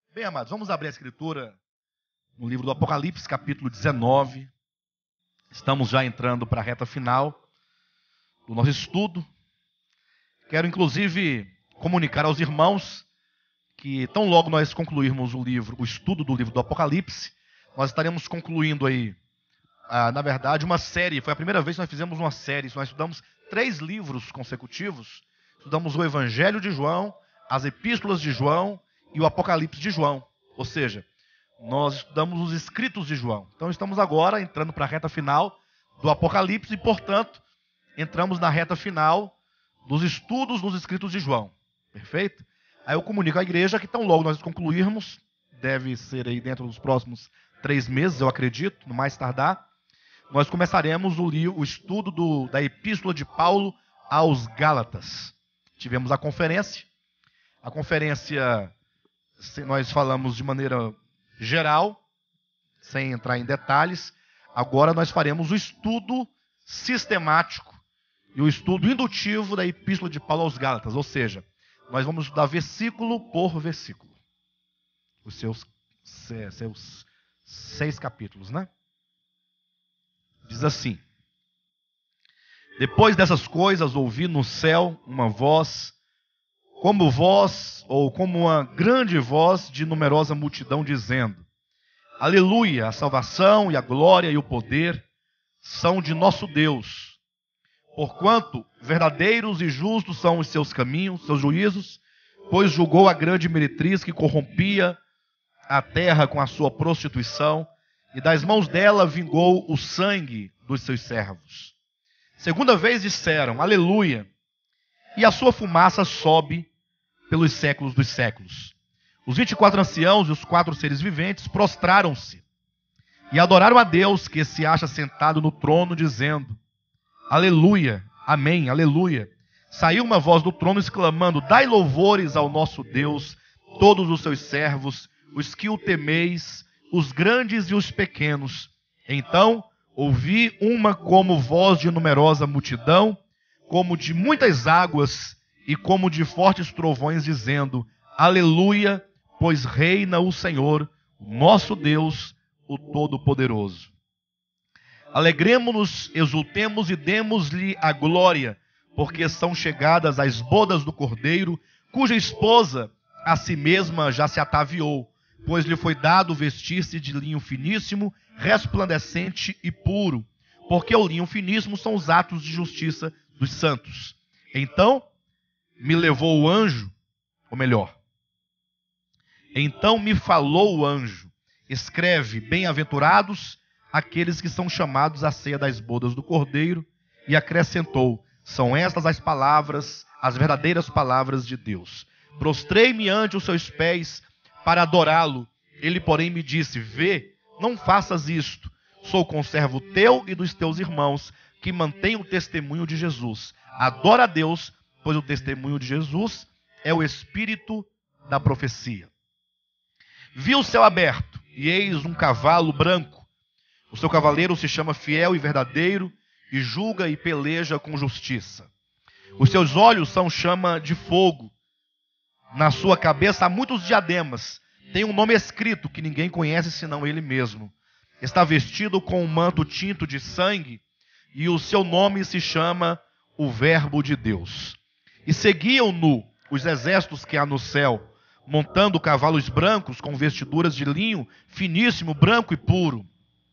Bem, amados, vamos abrir a escritura no livro do Apocalipse, capítulo 19. Estamos já entrando para a reta final do nosso estudo. Quero, inclusive, comunicar aos irmãos que tão logo nós concluirmos o estudo do livro do Apocalipse, nós estaremos concluindo aí, na verdade, uma série. Foi a primeira vez que nós fizemos uma série. Nós estudamos 3 livros consecutivos. Estudamos o Evangelho de João, as Epístolas de João e o Apocalipse de João. Ou seja, nós estudamos os escritos de João. Então estamos agora entrando para a reta final do Apocalipse e, portanto, entramos na reta final dos estudos dos escritos de João. Perfeito? Aí eu comunico à igreja que tão logo nós concluirmos, deve ser aí dentro dos próximos 3 meses, eu acredito, no mais tardar, nós começaremos o estudo da Epístola de Paulo aos Gálatas. Tivemos a conferência. A conferência, nós falamos de maneira geral, sem entrar em detalhes. Agora nós faremos o estudo sistemático e o estudo indutivo da Epístola de Paulo aos Gálatas. Ou seja, nós vamos estudar versículo por versículo. Os seus 6 capítulos, né? Diz assim: depois dessas coisas ouvi no céu uma voz, como uma grande voz de numerosa multidão, dizendo: Aleluia, a salvação e a glória e o poder são de nosso Deus. Porquanto verdadeiros e justos são os seus caminhos, seus juízos, pois julgou a grande meretriz que corrompia a terra com a sua prostituição, e das mãos dela vingou o sangue dos seus servos. Segunda vez disseram: Aleluia, e a sua fumaça sobe pelos séculos dos séculos. Os 24 anciãos e os 4 seres viventes prostraram-se e adoraram a Deus que se acha sentado no trono, dizendo: Aleluia, amém, aleluia. Saiu uma voz do trono exclamando: Dai louvores ao nosso Deus, todos os seus servos, os que o temeis, os grandes e os pequenos. Então ouvi uma como voz de numerosa multidão, como de muitas águas e como de fortes trovões, dizendo: Aleluia, pois reina o Senhor, nosso Deus, o Todo-Poderoso. Alegremo-nos, exultemos e demos-lhe a glória, porque são chegadas as bodas do Cordeiro, cuja esposa a si mesma já se ataviou, pois lhe foi dado vestir-se de linho finíssimo, resplandecente e puro, porque o linho finíssimo são os atos de justiça dos santos. Então me levou o anjo, ou melhor, então me falou o anjo: escreve, bem-aventurados aqueles que são chamados à ceia das bodas do Cordeiro, e acrescentou: são estas as palavras, as verdadeiras palavras de Deus. Prostrei-me ante os seus pés para adorá-lo. Ele, porém, me disse: vê, não faças isto. Sou conservo teu e dos teus irmãos, que mantêm o testemunho de Jesus. Adora a Deus, pois o testemunho de Jesus é o espírito da profecia. Vi o céu aberto, e eis um cavalo branco. O seu cavaleiro se chama Fiel e Verdadeiro, e julga e peleja com justiça. Os seus olhos são chama de fogo. Na sua cabeça há muitos diademas. Tem um nome escrito que ninguém conhece senão ele mesmo. Está vestido com um manto tinto de sangue, e o seu nome se chama o Verbo de Deus. E seguiam-no os exércitos que há no céu, montando cavalos brancos com vestiduras de linho finíssimo, branco e puro.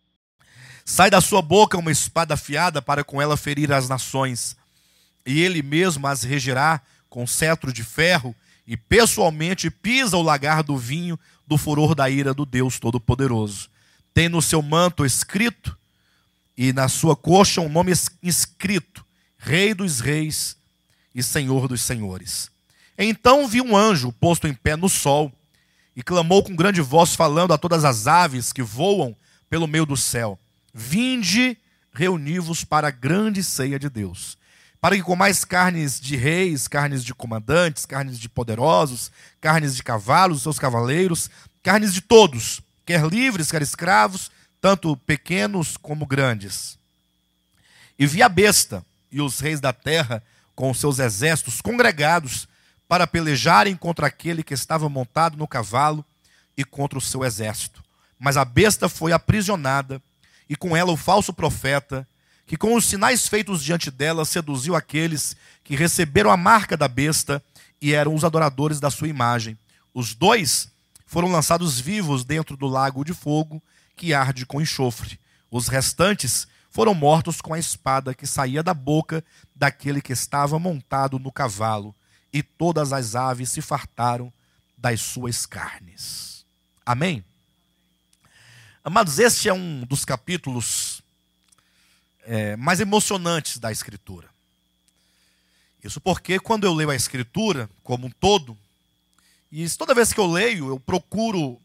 Sai da sua boca uma espada afiada para com ela ferir as nações, e ele mesmo as regirá com cetro de ferro, e pessoalmente pisa o lagar do vinho do furor da ira do Deus Todo-Poderoso. Tem no seu manto escrito, e na sua coxa um nome inscrito: Rei dos Reis e Senhor dos Senhores. Então vi um anjo posto em pé no sol, e clamou com grande voz, falando a todas as aves que voam pelo meio do céu: vinde, reuni-vos para a grande ceia de Deus, para que comais carnes de reis, carnes de comandantes, carnes de poderosos, carnes de cavalos, seus cavaleiros, carnes de todos, quer livres, quer escravos, tanto pequenos como grandes. E vi a besta e os reis da terra com os seus exércitos congregados para pelejarem contra aquele que estava montado no cavalo, e contra o seu exército. Mas a besta foi aprisionada, e com ela o falso profeta, que com os sinais feitos diante dela seduziu aqueles que receberam a marca da besta e eram os adoradores da sua imagem. Os dois foram lançados vivos dentro do lago de fogo que arde com enxofre. Os restantes foram mortos com a espada que saía da boca daquele que estava montado no cavalo, e todas as aves se fartaram das suas carnes. Amém? Amados, este é um dos capítulos mais emocionantes da Escritura. Isso porque quando eu leio a Escritura como um todo, e toda vez que eu leio, eu procuro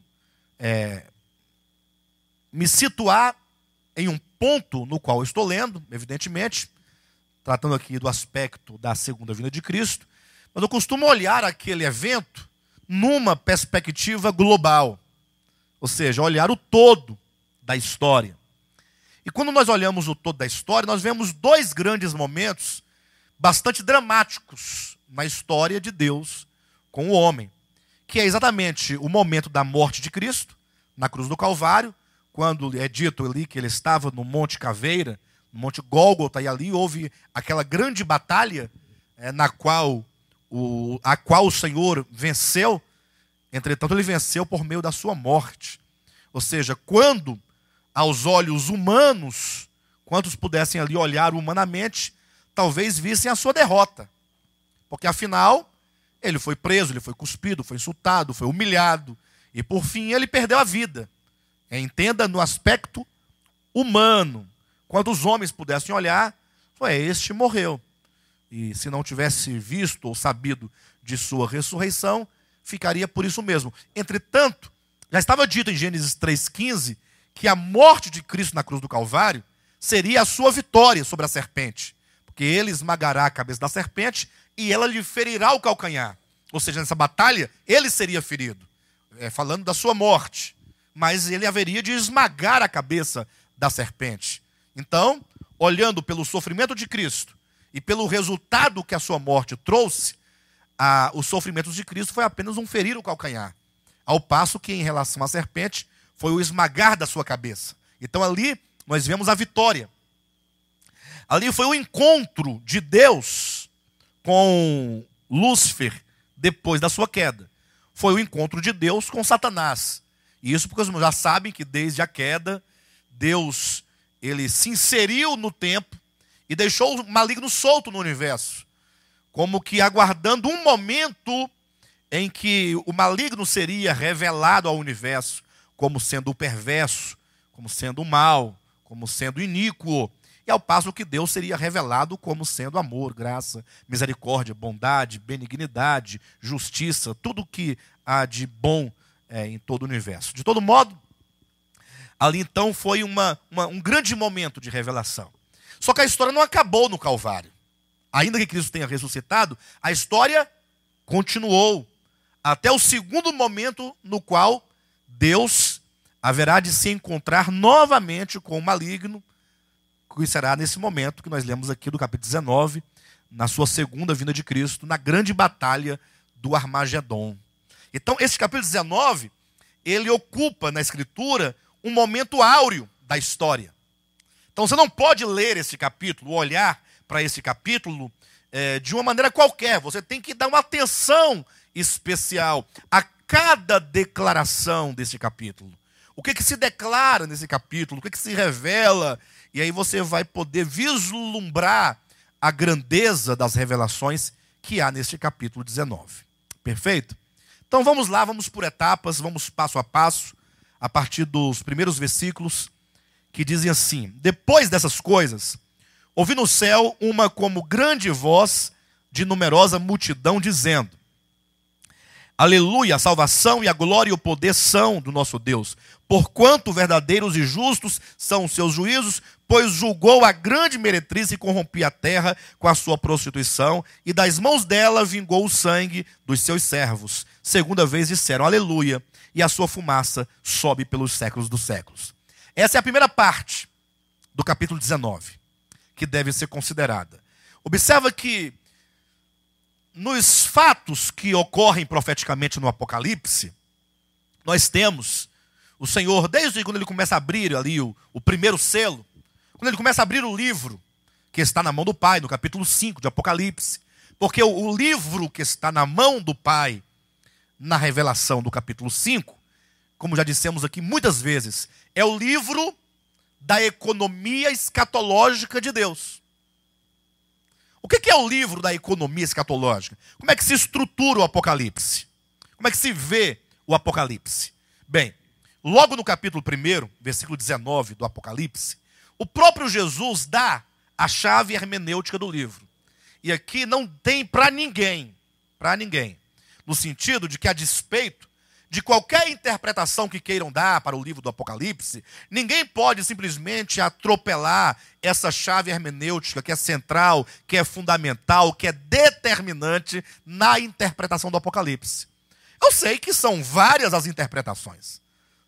me situar em um ponto no qual eu estou lendo, evidentemente, tratando aqui do aspecto da segunda vinda de Cristo, mas eu costumo olhar aquele evento numa perspectiva global, ou seja, olhar o todo da história. E quando nós olhamos o todo da história, nós vemos dois grandes momentos bastante dramáticos na história de Deus com o homem, que é exatamente o momento da morte de Cristo, na cruz do Calvário, quando é dito ali que ele estava no Monte Caveira, no Monte Gólgota, e ali houve aquela grande batalha na qual o Senhor venceu. Entretanto, ele venceu por meio da sua morte. Ou seja, quando aos olhos humanos, quantos pudessem ali olhar humanamente, talvez vissem a sua derrota. Porque afinal, ele foi preso, ele foi cuspido, foi insultado, foi humilhado, e por fim ele perdeu a vida. Entenda no aspecto humano. Quando os homens pudessem olhar, este morreu. E se não tivesse visto ou sabido de sua ressurreição, ficaria por isso mesmo. Entretanto, já estava dito em Gênesis 3,15 que a morte de Cristo na cruz do Calvário seria a sua vitória sobre a serpente. Porque ele esmagará a cabeça da serpente e ela lhe ferirá o calcanhar. Ou seja, nessa batalha, ele seria ferido. Falando da sua morte. Mas ele haveria de esmagar a cabeça da serpente. Então, olhando pelo sofrimento de Cristo e pelo resultado que a sua morte trouxe, os sofrimentos de Cristo foi apenas um ferir o calcanhar. Ao passo que, em relação à serpente, foi o esmagar da sua cabeça. Então, ali, nós vemos a vitória. Ali foi o encontro de Deus com Lúcifer depois da sua queda. Foi o encontro de Deus com Satanás. E isso porque os já sabem que desde a queda, Deus ele se inseriu no tempo e deixou o maligno solto no universo. Como que aguardando um momento em que o maligno seria revelado ao universo como sendo o perverso, como sendo o mal, como sendo iníquo. E ao passo que Deus seria revelado como sendo amor, graça, misericórdia, bondade, benignidade, justiça, tudo que há de bom em todo o universo. De todo modo, ali então foi um grande momento de revelação. Só que a história não acabou no Calvário. Ainda que Cristo tenha ressuscitado, a história continuou até o segundo momento no qual Deus haverá de se encontrar novamente com o maligno, que será nesse momento que nós lemos aqui do capítulo 19, na sua segunda vinda de Cristo, na grande batalha do Armagedon. Então, esse capítulo 19, ele ocupa na Escritura um momento áureo da história. Então, você não pode ler esse capítulo, olhar para esse capítulo de uma maneira qualquer. Você tem que dar uma atenção especial a cada declaração desse capítulo. O que se declara nesse capítulo, o que se revela, e aí você vai poder vislumbrar a grandeza das revelações que há neste capítulo 19. Perfeito? Então vamos lá, vamos por etapas, vamos passo a passo, a partir dos primeiros versículos, que dizem assim: depois dessas coisas, ouvi no céu uma como grande voz de numerosa multidão, dizendo: aleluia, a salvação e a glória e o poder são do nosso Deus, porquanto verdadeiros e justos são os seus juízos, pois julgou a grande meretriz e corrompia a terra com a sua prostituição, e das mãos dela vingou o sangue dos seus servos. Segunda vez disseram aleluia, e a sua fumaça sobe pelos séculos dos séculos. Essa é a primeira parte do capítulo 19, que deve ser considerada. Observa que nos fatos que ocorrem profeticamente no Apocalipse, nós temos o Senhor, desde quando ele começa a abrir ali o primeiro selo, quando ele começa a abrir o livro que está na mão do Pai, no capítulo 5 de Apocalipse, porque o livro que está na mão do Pai, na revelação do capítulo 5, como já dissemos aqui muitas vezes, é o livro da economia escatológica de Deus. O que é o livro da economia escatológica? Como é que se estrutura o Apocalipse? Como é que se vê o Apocalipse? Bem, logo no capítulo 1, versículo 19 do Apocalipse, o próprio Jesus dá a chave hermenêutica do livro. E aqui não tem para ninguém, no sentido de que, a despeito de qualquer interpretação que queiram dar para o livro do Apocalipse, ninguém pode simplesmente atropelar essa chave hermenêutica que é central, que é fundamental, que é determinante na interpretação do Apocalipse. Eu sei que são várias as interpretações.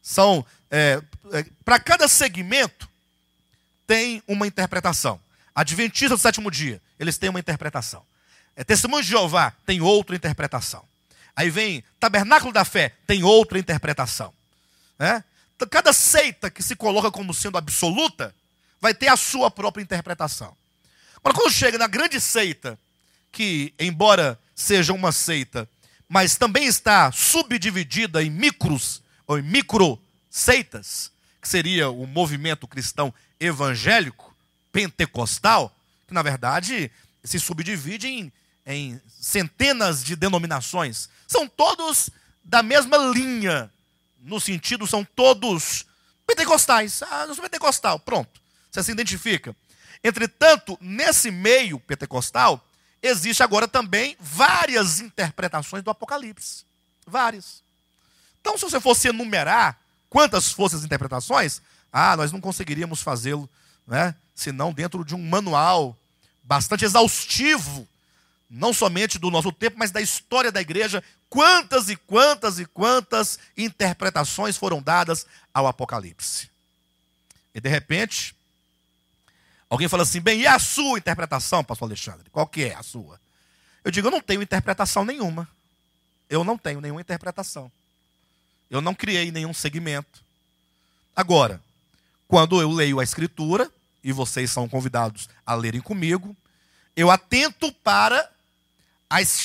Para cada segmento tem uma interpretação. Adventista do sétimo dia, eles têm uma interpretação. Testemunho de Jeová tem outra interpretação. Aí vem Tabernáculo da Fé, tem outra interpretação. Então, cada seita que se coloca como sendo absoluta, vai ter a sua própria interpretação. Agora, quando chega na grande seita, que embora seja uma seita, mas também está subdividida em micros, ou em micro-seitas, que seria o movimento cristão evangélico, pentecostal, que na verdade se subdivide em centenas de denominações. São todos da mesma linha, no sentido, são todos pentecostais. Eu sou pentecostal, pronto, você se identifica. Entretanto, nesse meio pentecostal, existe agora também várias interpretações do Apocalipse. Várias. Então, se você fosse enumerar quantas fossem as interpretações, nós não conseguiríamos fazê-lo, senão dentro de um manual bastante exaustivo, não somente do nosso tempo, mas da história da igreja. Quantas e quantas e quantas interpretações foram dadas ao Apocalipse. E de repente, alguém fala assim, bem, e a sua interpretação, pastor Alexandre? Qual que é a sua? Eu digo, eu não tenho interpretação nenhuma. Eu não tenho nenhuma interpretação. Eu não criei nenhum segmento. Agora, quando eu leio a Escritura, e vocês são convidados a lerem comigo, eu atento para as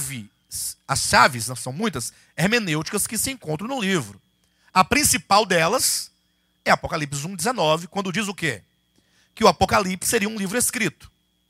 chaves, não são muitas, hermenêuticas que se encontram no livro. A principal delas é Apocalipse 1,19, quando diz o quê? Que o Apocalipse seria um livro escrito.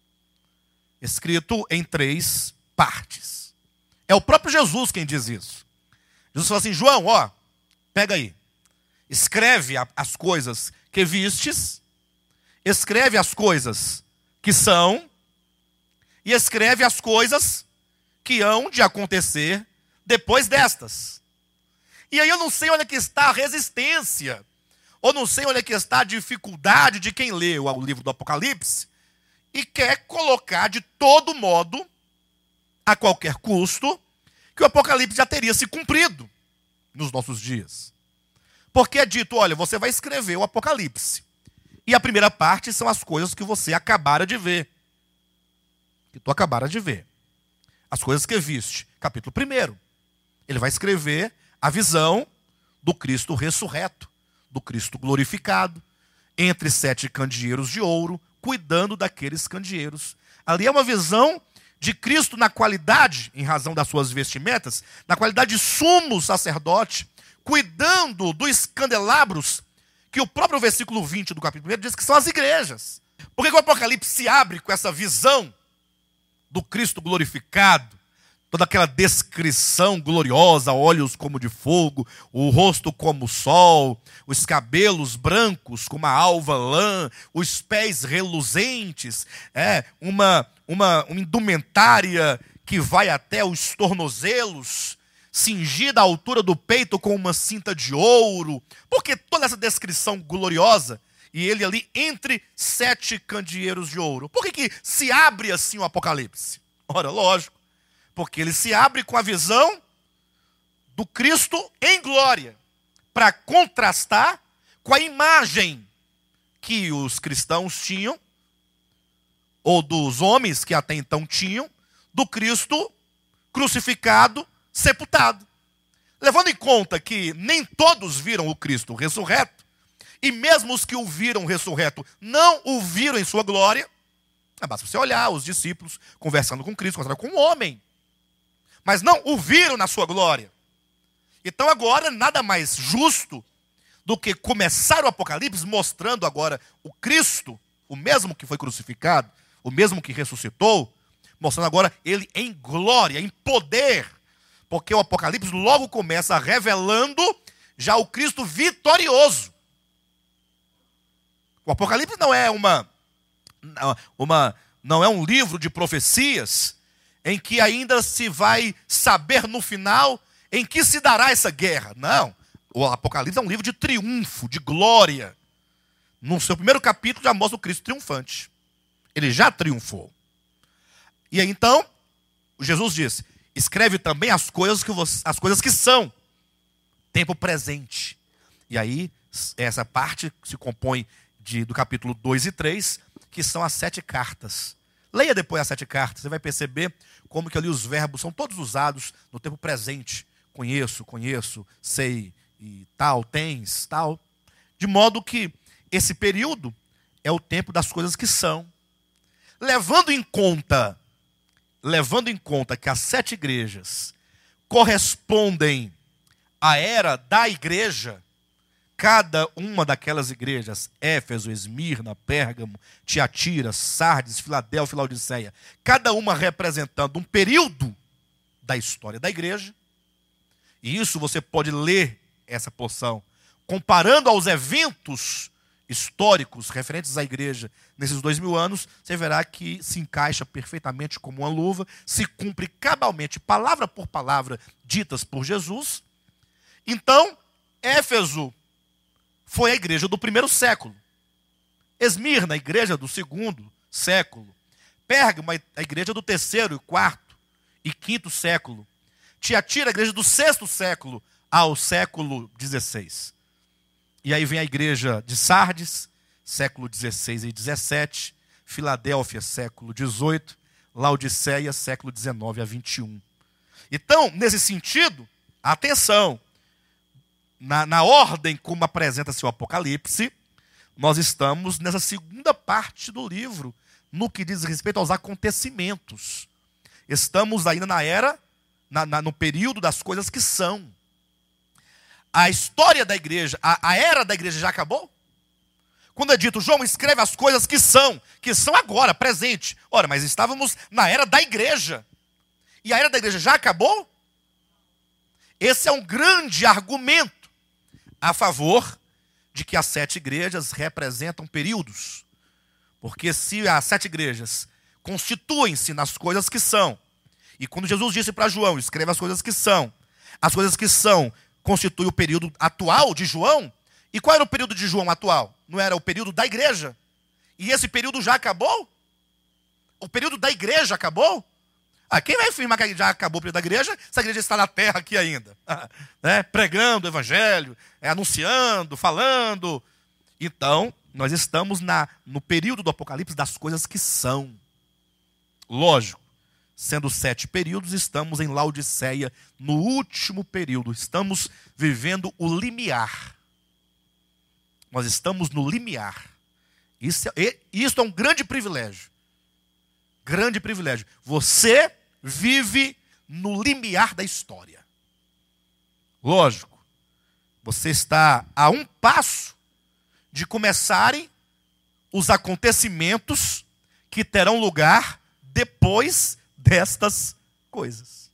Escrito em 3 partes. É o próprio Jesus quem diz isso. Jesus fala assim, João, pega aí. Escreve as coisas que vistes, escreve as coisas que são, e escreve as coisas que hão de acontecer depois destas. E aí eu não sei onde é que está a resistência, ou não sei onde é que está a dificuldade de quem lê o livro do Apocalipse e quer colocar de todo modo, a qualquer custo, que o Apocalipse já teria se cumprido nos nossos dias. Porque é dito, olha, você vai escrever o Apocalipse. E a primeira parte são as coisas que você acabara de ver. Que tu acabara de ver. As coisas que viste. Capítulo 1. Ele vai escrever a visão do Cristo ressurreto, do Cristo glorificado, entre 7 candeeiros de ouro, cuidando daqueles candeeiros. Ali é uma visão de Cristo na qualidade, em razão das suas vestimentas, na qualidade de sumo sacerdote, cuidando dos candelabros, que o próprio versículo 20 do capítulo 1 diz que são as igrejas. Por que o Apocalipse se abre com essa visão do Cristo glorificado, toda aquela descrição gloriosa, olhos como de fogo, o rosto como o sol, os cabelos brancos como a alva lã, os pés reluzentes, uma indumentária que vai até os tornozelos, cingida à altura do peito com uma cinta de ouro. Porque toda essa descrição gloriosa, e ele ali entre 7 candeeiros de ouro. Por que se abre assim o Apocalipse? Ora, lógico, porque ele se abre com a visão do Cristo em glória, para contrastar com a imagem que os cristãos tinham, ou dos homens que até então tinham, do Cristo crucificado, sepultado. levando em conta que nem todos viram o Cristo ressurreto, e mesmo os que o viram ressurreto não o viram em sua glória, basta você olhar os discípulos conversando com Cristo, conversando com um homem, mas não o viram na sua glória. Então agora nada mais justo do que começar o Apocalipse mostrando agora o Cristo, o mesmo que foi crucificado, o mesmo que ressuscitou, mostrando agora ele em glória, em poder, porque o Apocalipse logo começa revelando já o Cristo vitorioso. O Apocalipse não é não é um livro de profecias em que ainda se vai saber no final em que se dará essa guerra. Não. O Apocalipse é um livro de triunfo, de glória. No seu primeiro capítulo já mostra o Cristo triunfante. Ele já triunfou. E aí então, Jesus disse, escreve também as coisas que são. Tempo presente. E aí, essa parte se compõe do capítulo 2 e 3, que são as 7 cartas. Leia depois as 7 cartas, você vai perceber como que ali os verbos são todos usados no tempo presente. Conheço, sei, e tal, tens, tal. De modo que esse período é o tempo das coisas que são. Levando em conta que as 7 igrejas correspondem à era da igreja, cada uma daquelas igrejas, Éfeso, Esmirna, Pérgamo, Tiatira, Sardes, Filadélfia e Laodiceia, cada uma representando um período da história da igreja. E isso você pode ler essa porção, comparando aos eventos históricos referentes à igreja nesses 2000 anos, você verá que se encaixa perfeitamente como uma luva, se cumpre cabalmente, palavra por palavra, ditas por Jesus. Então, Éfeso foi a igreja do 1º século. Esmirna, a igreja do 2º século. Pérgamo, a igreja do 3º, 4º e 5º século. Tiatira, a igreja do 6º século ao século 16. E aí vem a igreja de Sardes, século 16 e 17. Filadélfia, século 18. Laodiceia, século 19 a 21. Então, nesse sentido, atenção. Na ordem como apresenta-se o Apocalipse, nós estamos nessa segunda parte do livro, no que diz respeito aos acontecimentos. Estamos ainda na era, no período das coisas que são. A história da igreja, a era da igreja já acabou? Quando é dito, João escreve as coisas que são agora, presente. Ora, mas estávamos na era da igreja. E a era da igreja já acabou? Esse é um grande argumento a favor de que as 7 igrejas representam períodos. Porque se as 7 igrejas constituem-se nas coisas que são, e quando Jesus disse para João, escreva as coisas que são constituem o período atual de João, e qual era o período de João atual? Não era o período da igreja? E esse período já acabou? O período da igreja acabou? Quem vai afirmar que já acabou o período da igreja, se a igreja está na terra aqui ainda? Pregando o evangelho, anunciando, falando. Então, nós estamos no período do Apocalipse das coisas que são. Lógico, sendo 7 períodos, estamos em Laodiceia, no último período. Estamos vivendo o limiar. Nós estamos no limiar. Isso é um grande privilégio. Grande privilégio. Você vive no limiar da história. Lógico, você está a um passo de começarem os acontecimentos que terão lugar depois destas coisas.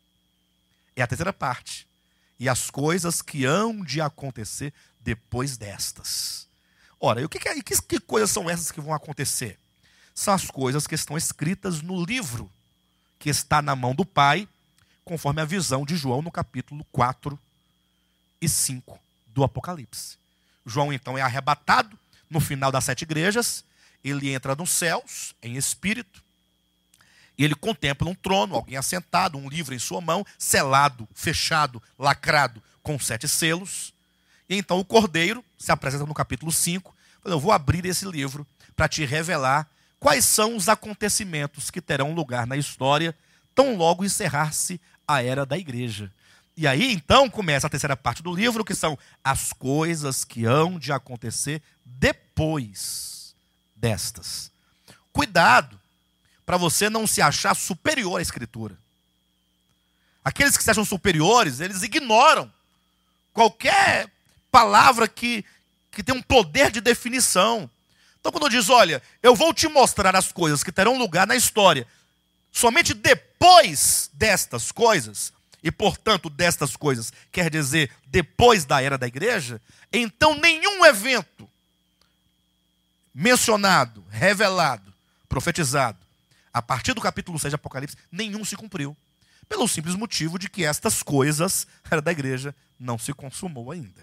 É a terceira parte. E as coisas que hão de acontecer depois destas. Ora, que coisas são essas que vão acontecer? São as coisas que estão escritas no livro que está na mão do Pai, conforme a visão de João no capítulo 4 e 5 do Apocalipse. João, então, é arrebatado no final das 7 igrejas, ele entra nos céus, em espírito, e ele contempla um trono, alguém assentado, um livro em sua mão, selado, fechado, lacrado, com 7 selos. E então o Cordeiro se apresenta no capítulo 5, fala, eu vou abrir esse livro para te revelar quais são os acontecimentos que terão lugar na história, tão logo encerrar-se a era da igreja. E aí, então, começa a terceira parte do livro, que são as coisas que hão de acontecer depois destas. Cuidado para você não se achar superior à Escritura. Aqueles que se acham superiores, eles ignoram qualquer palavra que tem um poder de definição. Então, quando diz, olha, eu vou te mostrar as coisas que terão lugar na história, somente depois destas coisas, e portanto destas coisas quer dizer depois da era da igreja, então nenhum evento mencionado, revelado, profetizado, a partir do capítulo 6 de Apocalipse, nenhum se cumpriu. Pelo simples motivo de que estas coisas, a era da igreja, não se consumou ainda.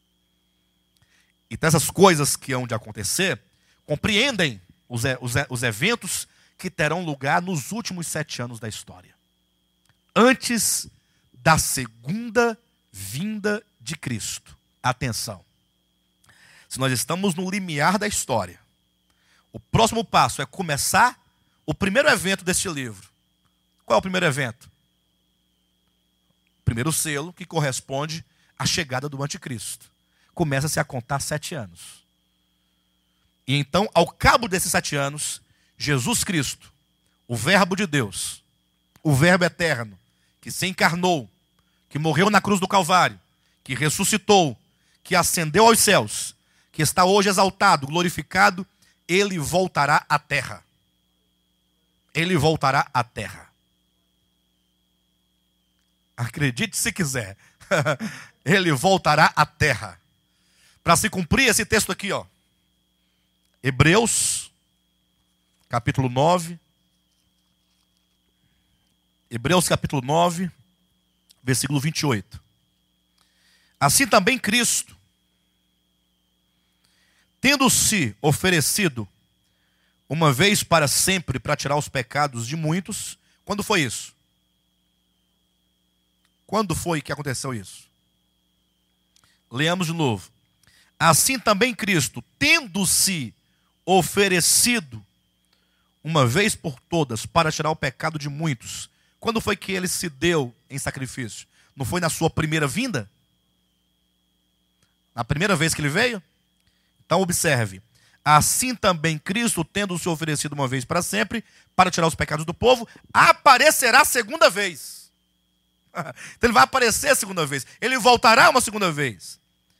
Então essas coisas que hão de acontecer, compreendem os eventos que terão lugar nos últimos 7 anos da história. Antes da segunda vinda de Cristo. Atenção. Se nós estamos no limiar da história, o próximo passo é começar o primeiro evento deste livro. Qual é o primeiro evento? O primeiro selo, que corresponde à chegada do anticristo. Começa-se a contar 7 anos. E então, ao cabo desses 7 anos, Jesus Cristo, o Verbo de Deus, o Verbo eterno, que se encarnou, que morreu na cruz do Calvário, que ressuscitou, que ascendeu aos céus, que está hoje exaltado, glorificado, ele voltará à terra. Ele voltará à terra. Acredite se quiser. Ele voltará à terra. Para se cumprir esse texto aqui, ó. Hebreus, capítulo 9. Hebreus, capítulo 9, versículo 28. Assim também Cristo, tendo-se oferecido uma vez para sempre para tirar os pecados de muitos. Quando foi isso? Quando foi que aconteceu isso? Leamos de novo. Assim também Cristo, tendo-se oferecido uma vez por todas para tirar o pecado de muitos. Quando foi que ele se deu em sacrifício? Não foi na sua primeira vinda? Na primeira vez que ele veio? Então observe. Assim também Cristo, tendo se oferecido uma vez para sempre, para tirar os pecados do povo, aparecerá segunda vez. Então ele vai aparecer a segunda vez. Ele voltará uma segunda vez.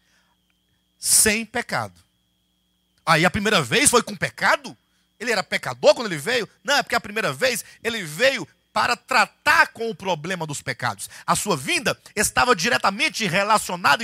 Sem pecado. Aí a primeira vez foi com pecado? Ele era pecador quando ele veio? Não, é porque a primeira vez ele veio para tratar com o problema dos pecados. A sua vinda estava diretamente relacionada e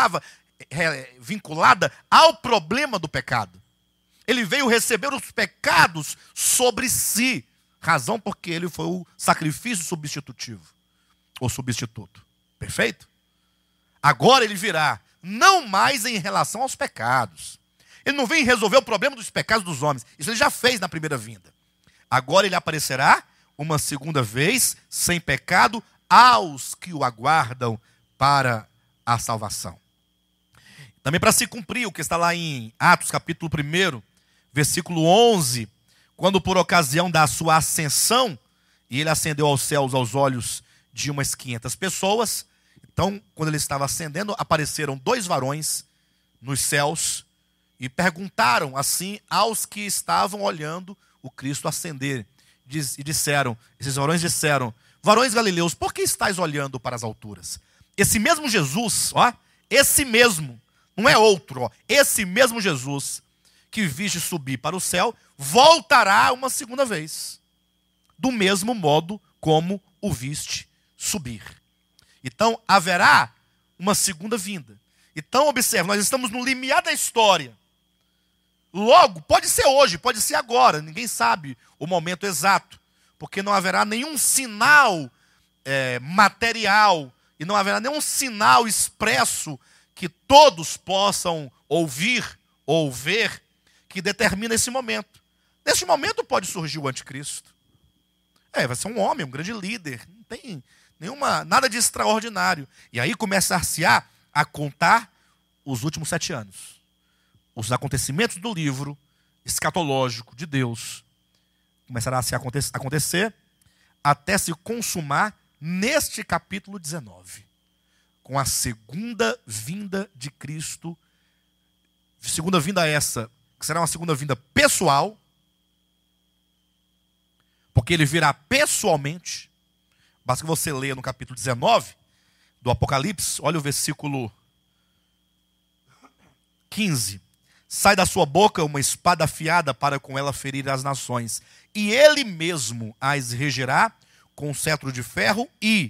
vinculada ao problema do pecado. Ele veio receber os pecados sobre si, razão porque ele foi o sacrifício substitutivo, ou substituto. Perfeito? Agora ele virá, não mais em relação aos pecados. Ele não vem resolver o problema dos pecados dos homens. Isso ele já fez na primeira vinda. Agora ele aparecerá uma segunda vez, sem pecado, aos que o aguardam para a salvação. Também para se cumprir o que está lá em Atos, capítulo 1, versículo 11, quando por ocasião da sua ascensão, e ele ascendeu aos céus aos olhos de umas 500 pessoas, então, quando ele estava ascendendo, apareceram 2 varões nos céus e perguntaram assim aos que estavam olhando o Cristo ascender. E disseram, esses varões disseram: varões galileus, por que estáis olhando para as alturas? Esse mesmo Jesus, ó, esse mesmo, não é outro, ó, esse mesmo Jesus que viste subir para o céu, voltará uma segunda vez, do mesmo modo como o viste subir. Então haverá uma segunda vinda. Então observe, nós estamos no limiar da história. Logo, pode ser hoje, pode ser agora, ninguém sabe o momento exato, porque não haverá nenhum sinal material, e não haverá nenhum sinal expresso que todos possam ouvir ou ver, que determina esse momento. Nesse momento pode surgir o anticristo. Vai ser um homem, um grande líder, não tem nada de extraordinário. E aí começar-se a contar os últimos 7 anos. Os acontecimentos do livro escatológico de Deus começará a se acontecer até se consumar neste capítulo 19. com a segunda vinda de Cristo. Segunda vinda essa, que será uma segunda vinda pessoal, porque ele virá pessoalmente. Basta que você leia no capítulo 19 do Apocalipse, olha o versículo 15. Sai da sua boca uma espada afiada para com ela ferir as nações. E ele mesmo as regerá com um cetro de ferro e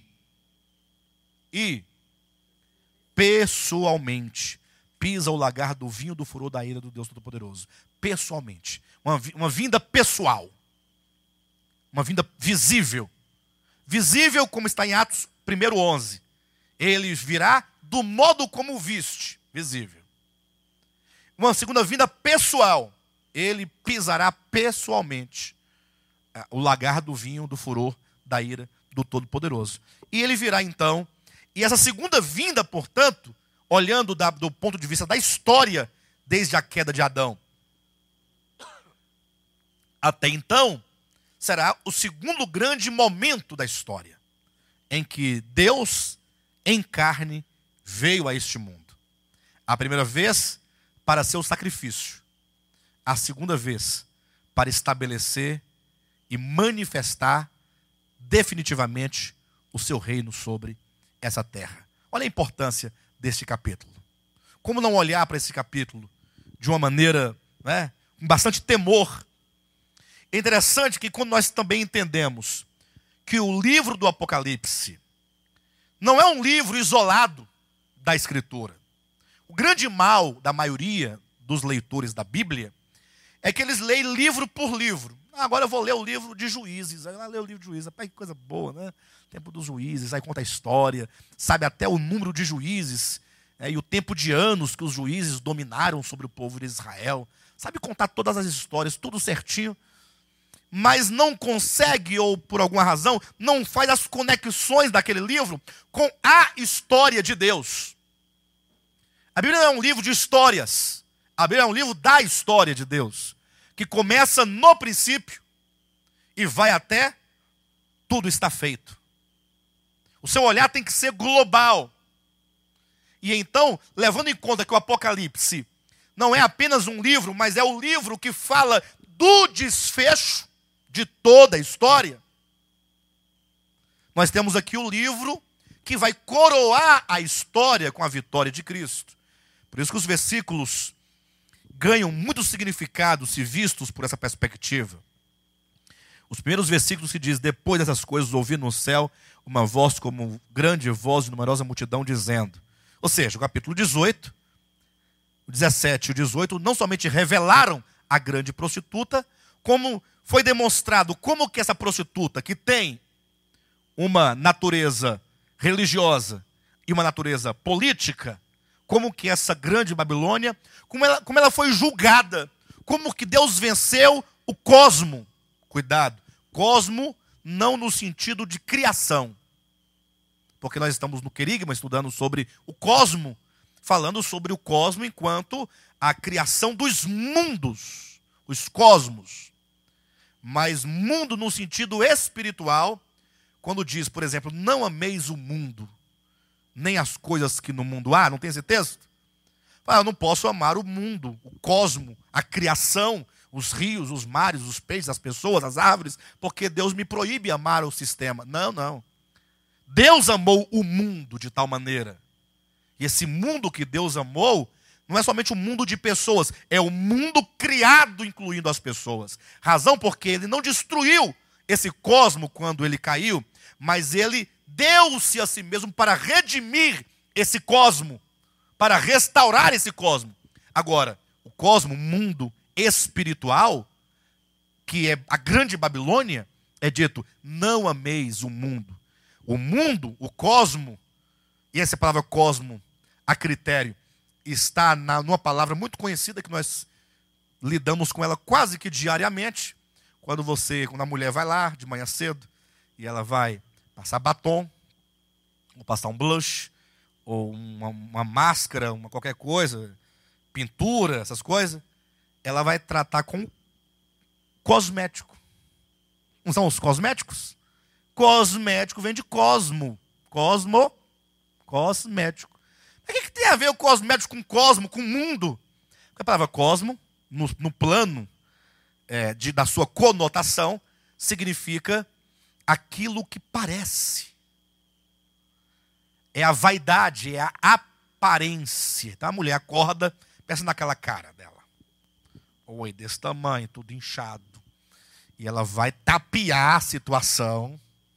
pessoalmente pisa o lagar do vinho do furor da ira do Deus Todo-Poderoso. Pessoalmente. Uma vinda pessoal. Uma vinda visível. Visível como está em Atos 1:11. Ele virá do modo como viste. Visível. Uma segunda vinda pessoal. Ele pisará pessoalmente o lagar do vinho do furor da ira do Todo-Poderoso. E ele virá então. E essa segunda vinda, portanto, olhando do ponto de vista da história, desde a queda de Adão até então, será o segundo grande momento da história, em que Deus, em carne, veio a este mundo. A primeira vez, para ser o sacrifício. A segunda vez, para estabelecer e manifestar definitivamente o seu reino sobre essa terra. Olha a importância deste capítulo. Como não olhar para esse capítulo de uma maneira, com bastante temor? É interessante que quando nós também entendemos que o livro do Apocalipse não é um livro isolado da Escritura. O grande mal da maioria dos leitores da Bíblia é que eles leem livro por livro. Agora eu vou ler o livro de Juízes. Aí eu leio o livro de Juízes. Rapaz, que coisa boa, né? Tempo dos juízes, aí conta a história, sabe até o número de juízes, e o tempo de anos que os juízes dominaram sobre o povo de Israel. Sabe contar todas as histórias, tudo certinho. Mas não consegue, ou por alguma razão, não faz as conexões daquele livro com a história de Deus. A Bíblia não é um livro de histórias. A Bíblia é um livro da história de Deus, que começa no princípio e vai até tudo está feito. O seu olhar tem que ser global. E então, levando em conta que o Apocalipse não é apenas um livro, mas é o livro que fala do desfecho de toda a história, nós temos aqui o livro que vai coroar a história com a vitória de Cristo. Por isso que os versículos ganham muito significado se vistos por essa perspectiva. Os primeiros versículos que diz: depois dessas coisas ouvi no céu uma voz como grande voz de numerosa multidão dizendo. Ou seja, o capítulo 18, o 17 e o 18 não somente revelaram a grande prostituta, como foi demonstrado como que essa prostituta, que tem uma natureza religiosa e uma natureza política, como que essa grande Babilônia, como ela foi julgada, como que Deus venceu o cosmo. Cuidado, cosmo não no sentido de criação, porque nós estamos no querigma estudando sobre o cosmo, falando sobre o cosmo enquanto a criação dos mundos, os cosmos. Mas mundo no sentido espiritual, quando diz, por exemplo, não ameis o mundo, nem as coisas que no mundo há, não tem esse texto? Eu não posso amar o mundo, o cosmo, a criação, os rios, os mares, os peixes, as pessoas, as árvores, porque Deus me proíbe amar o sistema. Não. Deus amou o mundo de tal maneira. E esse mundo que Deus amou não é somente um mundo de pessoas, é o mundo criado incluindo as pessoas. Razão porque ele não destruiu esse cosmo quando ele caiu, mas ele deu-se a si mesmo para redimir esse cosmo, para restaurar esse cosmo. Agora, o cosmo, mundo espiritual, que é a grande Babilônia, é dito: não ameis o mundo. O mundo, o cosmo, e essa palavra cosmo, a critério, está numa palavra muito conhecida que nós lidamos com ela quase que diariamente. Quando a mulher vai lá de manhã cedo e ela vai passar batom, ou passar um blush, ou uma máscara, qualquer coisa, pintura, essas coisas, ela vai tratar com cosmético. Não são os cosméticos? Cosmético vem de cosmo. Cosmético. Mas o que tem a ver o cosmético com cosmo, com mundo? Porque a palavra cosmo, no plano da sua conotação, significa aquilo que parece. É a vaidade, é a aparência. Então a mulher acorda, pensa naquela cara dela. Oi, desse tamanho, tudo inchado. E ela vai tapear a situação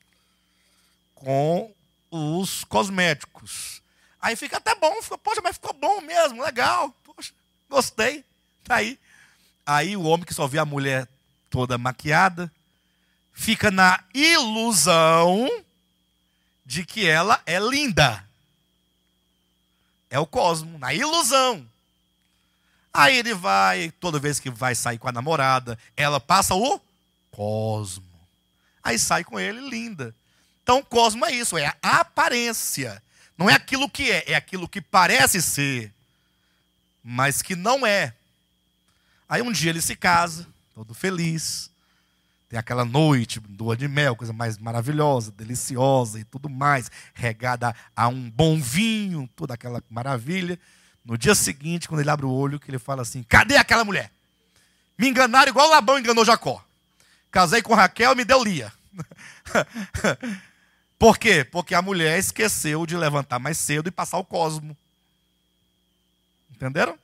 com os cosméticos. Aí fica até bom, poxa, mas ficou bom mesmo, legal. Poxa, gostei, tá aí. Aí o homem que só vê a mulher toda maquiada, fica na ilusão de que ela é linda. É o cosmo, na ilusão. Aí ele vai, toda vez que vai sair com a namorada, ela passa o cosmo. Aí sai com ele linda. Então, cosmo é isso, é a aparência. Não é aquilo que é aquilo que parece ser, mas que não é. Aí um dia ele se casa, todo feliz. Tem aquela noite, lua de mel, coisa mais maravilhosa, deliciosa e tudo mais, regada a um bom vinho, toda aquela maravilha. No dia seguinte, quando ele abre o olho, que ele fala assim: cadê aquela mulher? Me enganaram igual Labão enganou Jacó. Casei com Raquel, me deu Lia. Por quê? Porque a mulher esqueceu de levantar mais cedo e passar o cosmo. Entenderam?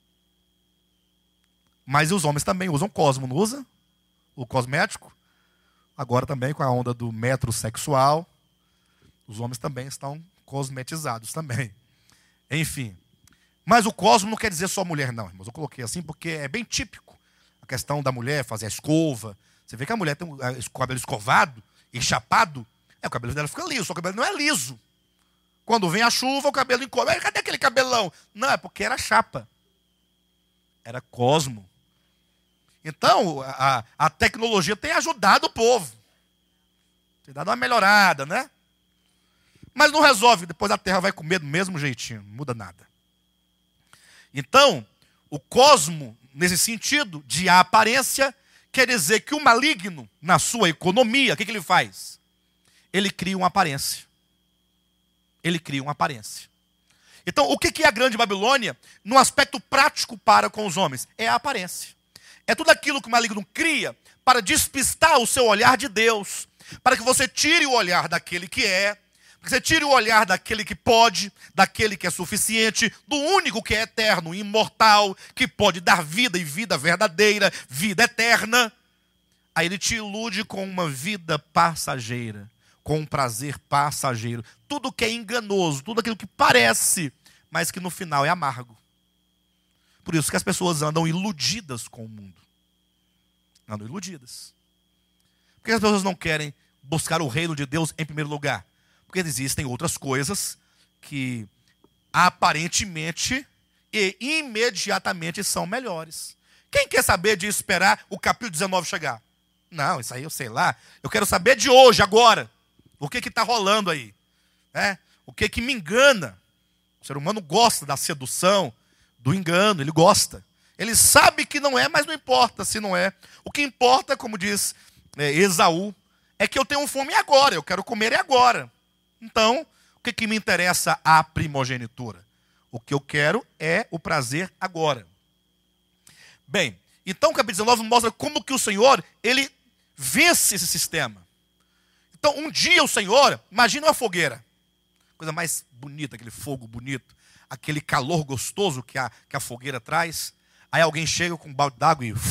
Mas os homens também usam cosmo, não usam? O cosmético. Agora também com a onda do metrosexual, os homens também estão cosmetizados também. Enfim. Mas o cosmo não quer dizer só mulher, não, irmãos. Eu coloquei assim porque é bem típico. A questão da mulher fazer a escova. Você vê que a mulher tem o cabelo escovado e chapado. O cabelo dela fica liso, só que o cabelo não é liso. Quando vem a chuva, o cabelo encolhe. Cadê aquele cabelão? Não, é porque era chapa. Era cosmo. Então, a tecnologia tem ajudado o povo. Tem dado uma melhorada, né? Mas não resolve. Depois a terra vai comer do mesmo jeitinho. Não muda nada. Então, o cosmo, nesse sentido de aparência, quer dizer que o maligno, na sua economia, o que ele faz? Ele cria uma aparência. Ele cria uma aparência. Então, o que é a grande Babilônia, no aspecto prático para com os homens? É a aparência. É tudo aquilo que o maligno cria para despistar o seu olhar de Deus, para que você tire o olhar daquele que é, para que você tire o olhar daquele que pode, daquele que é suficiente, do único que é eterno, imortal, que pode dar vida e vida verdadeira, vida eterna. Aí ele te ilude com uma vida passageira, com um prazer passageiro. Tudo que é enganoso, tudo aquilo que parece, mas que no final é amargo. Por isso que as pessoas andam iludidas com o mundo. Andam iludidas. Por que as pessoas não querem buscar o reino de Deus em primeiro lugar? Porque existem outras coisas que aparentemente e imediatamente são melhores. Quem quer saber de esperar o capítulo 19 chegar? Não, isso aí eu sei lá. Eu quero saber de hoje, agora. O que está rolando aí? O que me engana? O ser humano gosta da sedução, do engano, ele gosta. Ele sabe que não é, mas não importa se não é. O que importa, como diz Esaú, é que eu tenho fome agora, eu quero comer agora. Então, o que me interessa a primogenitura? O que eu quero é o prazer agora. Bem, então o capítulo 19 mostra como que o Senhor, ele vence esse sistema. Então, um dia o Senhor, imagina uma fogueira. Coisa mais bonita, aquele fogo bonito. Aquele calor gostoso que a fogueira traz. Aí alguém chega com um balde d'água e...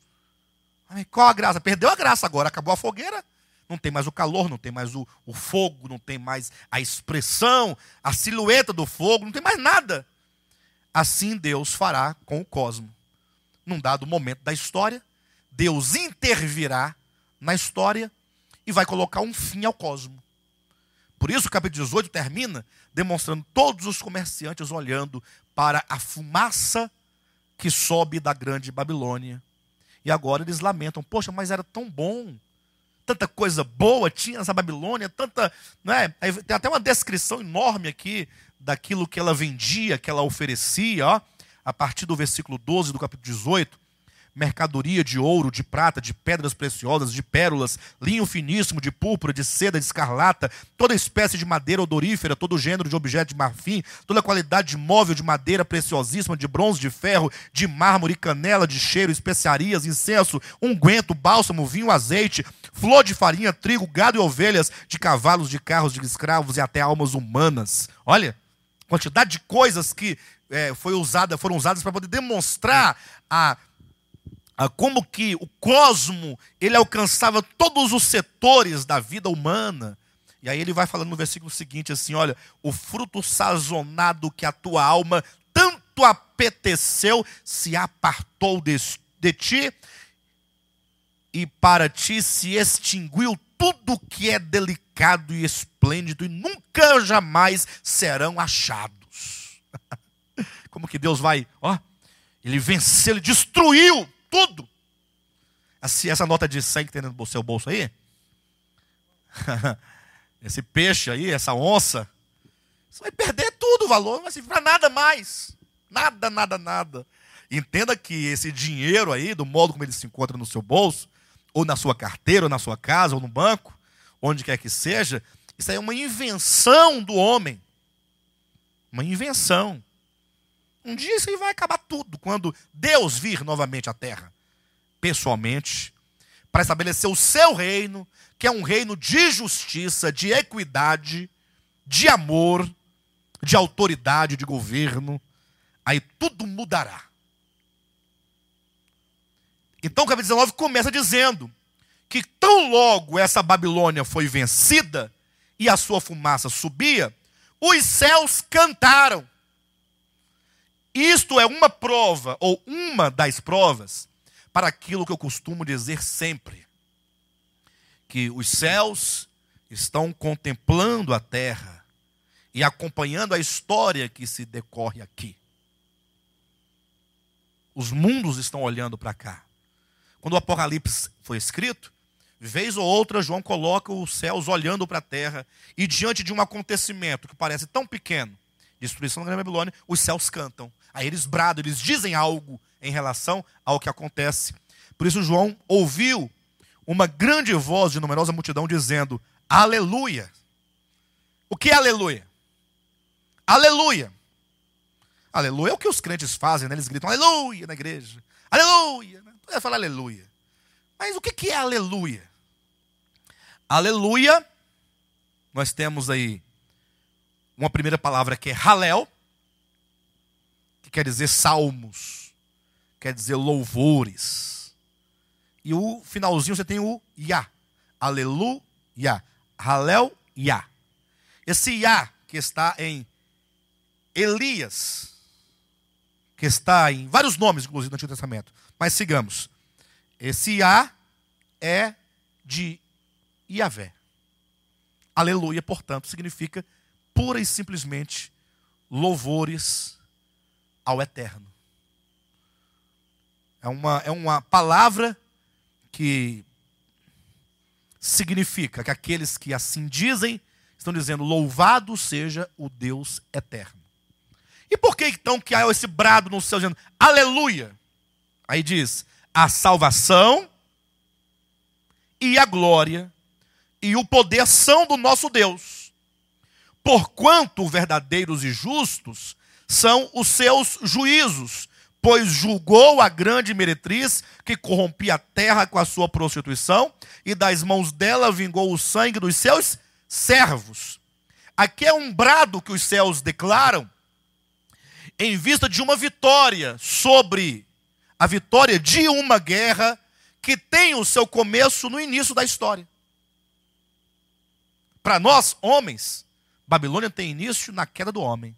qual a graça? Perdeu a graça agora, acabou a fogueira. Não tem mais o calor, não tem mais o fogo, não tem mais a expressão, a silhueta do fogo, não tem mais nada. Assim Deus fará com o cosmo. Num dado momento da história, Deus intervirá na história e vai colocar um fim ao cosmo. Por isso o capítulo 18 termina demonstrando todos os comerciantes olhando para a fumaça que sobe da grande Babilônia. E agora eles lamentam, poxa, mas era tão bom. Tanta coisa boa tinha nessa Babilônia, tanta... Não é? Tem até uma descrição enorme aqui daquilo que ela vendia, que ela oferecia, ó, a partir do versículo 12 do capítulo 18. mercadoria de ouro, de prata, de pedras preciosas, de pérolas, linho finíssimo, de púrpura, de seda, de escarlata, toda espécie de madeira odorífera, todo gênero de objeto de marfim, toda qualidade de móvel de madeira preciosíssima, de bronze, de ferro, de mármore, canela, de cheiro, especiarias, incenso, unguento, bálsamo, vinho, azeite, flor de farinha, trigo, gado e ovelhas, de cavalos, de carros, de escravos e até almas humanas. Olha, quantidade de coisas que foram usadas para poder demonstrar como que o cosmo ele alcançava todos os setores da vida humana. E aí ele vai falando no versículo seguinte assim, olha, o fruto sazonado que a tua alma tanto apeteceu se apartou de ti, e para ti se extinguiu tudo que é delicado e esplêndido, e nunca jamais serão achados. Como que Deus vai, ele venceu, ele destruiu tudo. Essa nota de 100 que tem no seu bolso aí, esse peixe aí, essa onça, você vai perder tudo o valor, não vai servir para nada mais. Nada, nada, nada. Entenda que esse dinheiro aí, do modo como ele se encontra no seu bolso, ou na sua carteira, ou na sua casa, ou no banco, onde quer que seja, isso aí é uma invenção do homem. Uma invenção. Um dia isso aí vai acabar tudo, quando Deus vir novamente à terra, pessoalmente, para estabelecer o seu reino, que é um reino de justiça, de equidade, de amor, de autoridade, de governo. Aí tudo mudará. Então o capítulo 19 começa dizendo que tão logo essa Babilônia foi vencida e a sua fumaça subia, os céus cantaram. Isto é uma prova, ou uma das provas, para aquilo que eu costumo dizer sempre. Que os céus estão contemplando a terra e acompanhando a história que se decorre aqui. Os mundos estão olhando para cá. Quando o Apocalipse foi escrito, vez ou outra João coloca os céus olhando para a terra e diante de um acontecimento que parece tão pequeno, destruição da Grande Babilônia, os céus cantam. Aí eles bradam, eles dizem algo em relação ao que acontece. Por isso João ouviu uma grande voz de numerosa multidão dizendo, aleluia. O que é aleluia? Aleluia. Aleluia é o que os crentes fazem, né? Eles gritam aleluia na igreja. Aleluia. Não é falar aleluia. Mas o que é aleluia? Aleluia, nós temos aí uma primeira palavra que é halel, que quer dizer salmos, quer dizer louvores. E o finalzinho você tem o Yah. Aleluia. Halel, Yah. Esse Yah que está em Elias, que está em vários nomes, inclusive, no Antigo Testamento. Mas sigamos. Esse Yah é de Yahvé. Aleluia, portanto, significa pura e simplesmente louvores ao Eterno. É uma palavra que significa que aqueles que assim dizem, estão dizendo, louvado seja o Deus eterno. E por que então que há esse brado no céu dizendo, aleluia? Aí diz, a salvação e a glória e o poder são do nosso Deus. Porquanto verdadeiros e justos são os seus juízos, pois julgou a grande meretriz que corrompia a terra com a sua prostituição, e das mãos dela vingou o sangue dos seus servos. Aqui é um brado que os céus declaram em vista de uma vitória sobre a vitória de uma guerra que tem o seu começo no início da história. Para nós, homens, Babilônia tem início na queda do homem.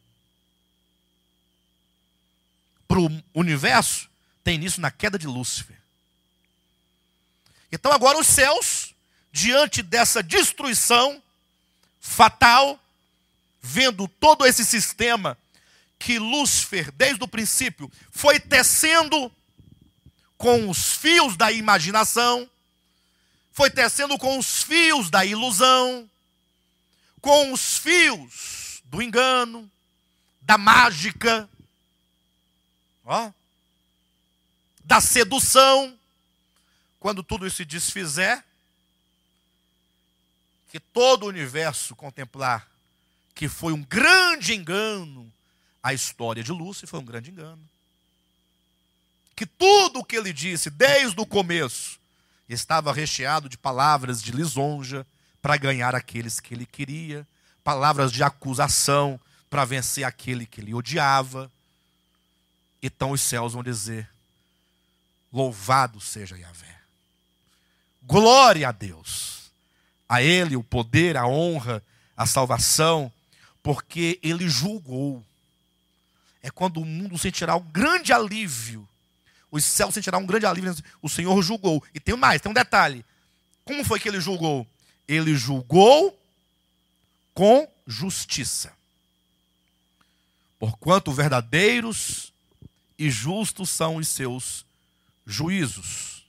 Para o universo, tem início na queda de Lúcifer. Então agora os céus, diante dessa destruição fatal, vendo todo esse sistema que Lúcifer, desde o princípio, foi tecendo com os fios da imaginação, foi tecendo com os fios da ilusão, com os fios do engano, da mágica. da sedução, quando tudo isso se desfizer, que todo o universo contemplar que foi um grande engano, a história de Lúcifer foi um grande engano. Que tudo o que ele disse desde o começo estava recheado de palavras de lisonja para ganhar aqueles que ele queria, palavras de acusação para vencer aquele que ele odiava. Então os céus vão dizer: louvado seja Yahvé. Glória a Deus. A ele o poder, a honra, a salvação, porque ele julgou. É quando o mundo sentirá um grande alívio. Os céus sentirão um grande alívio. O Senhor julgou. E tem mais, tem um detalhe. Como foi que ele julgou? Ele julgou com justiça. Porquanto verdadeiros e justos são os seus juízos.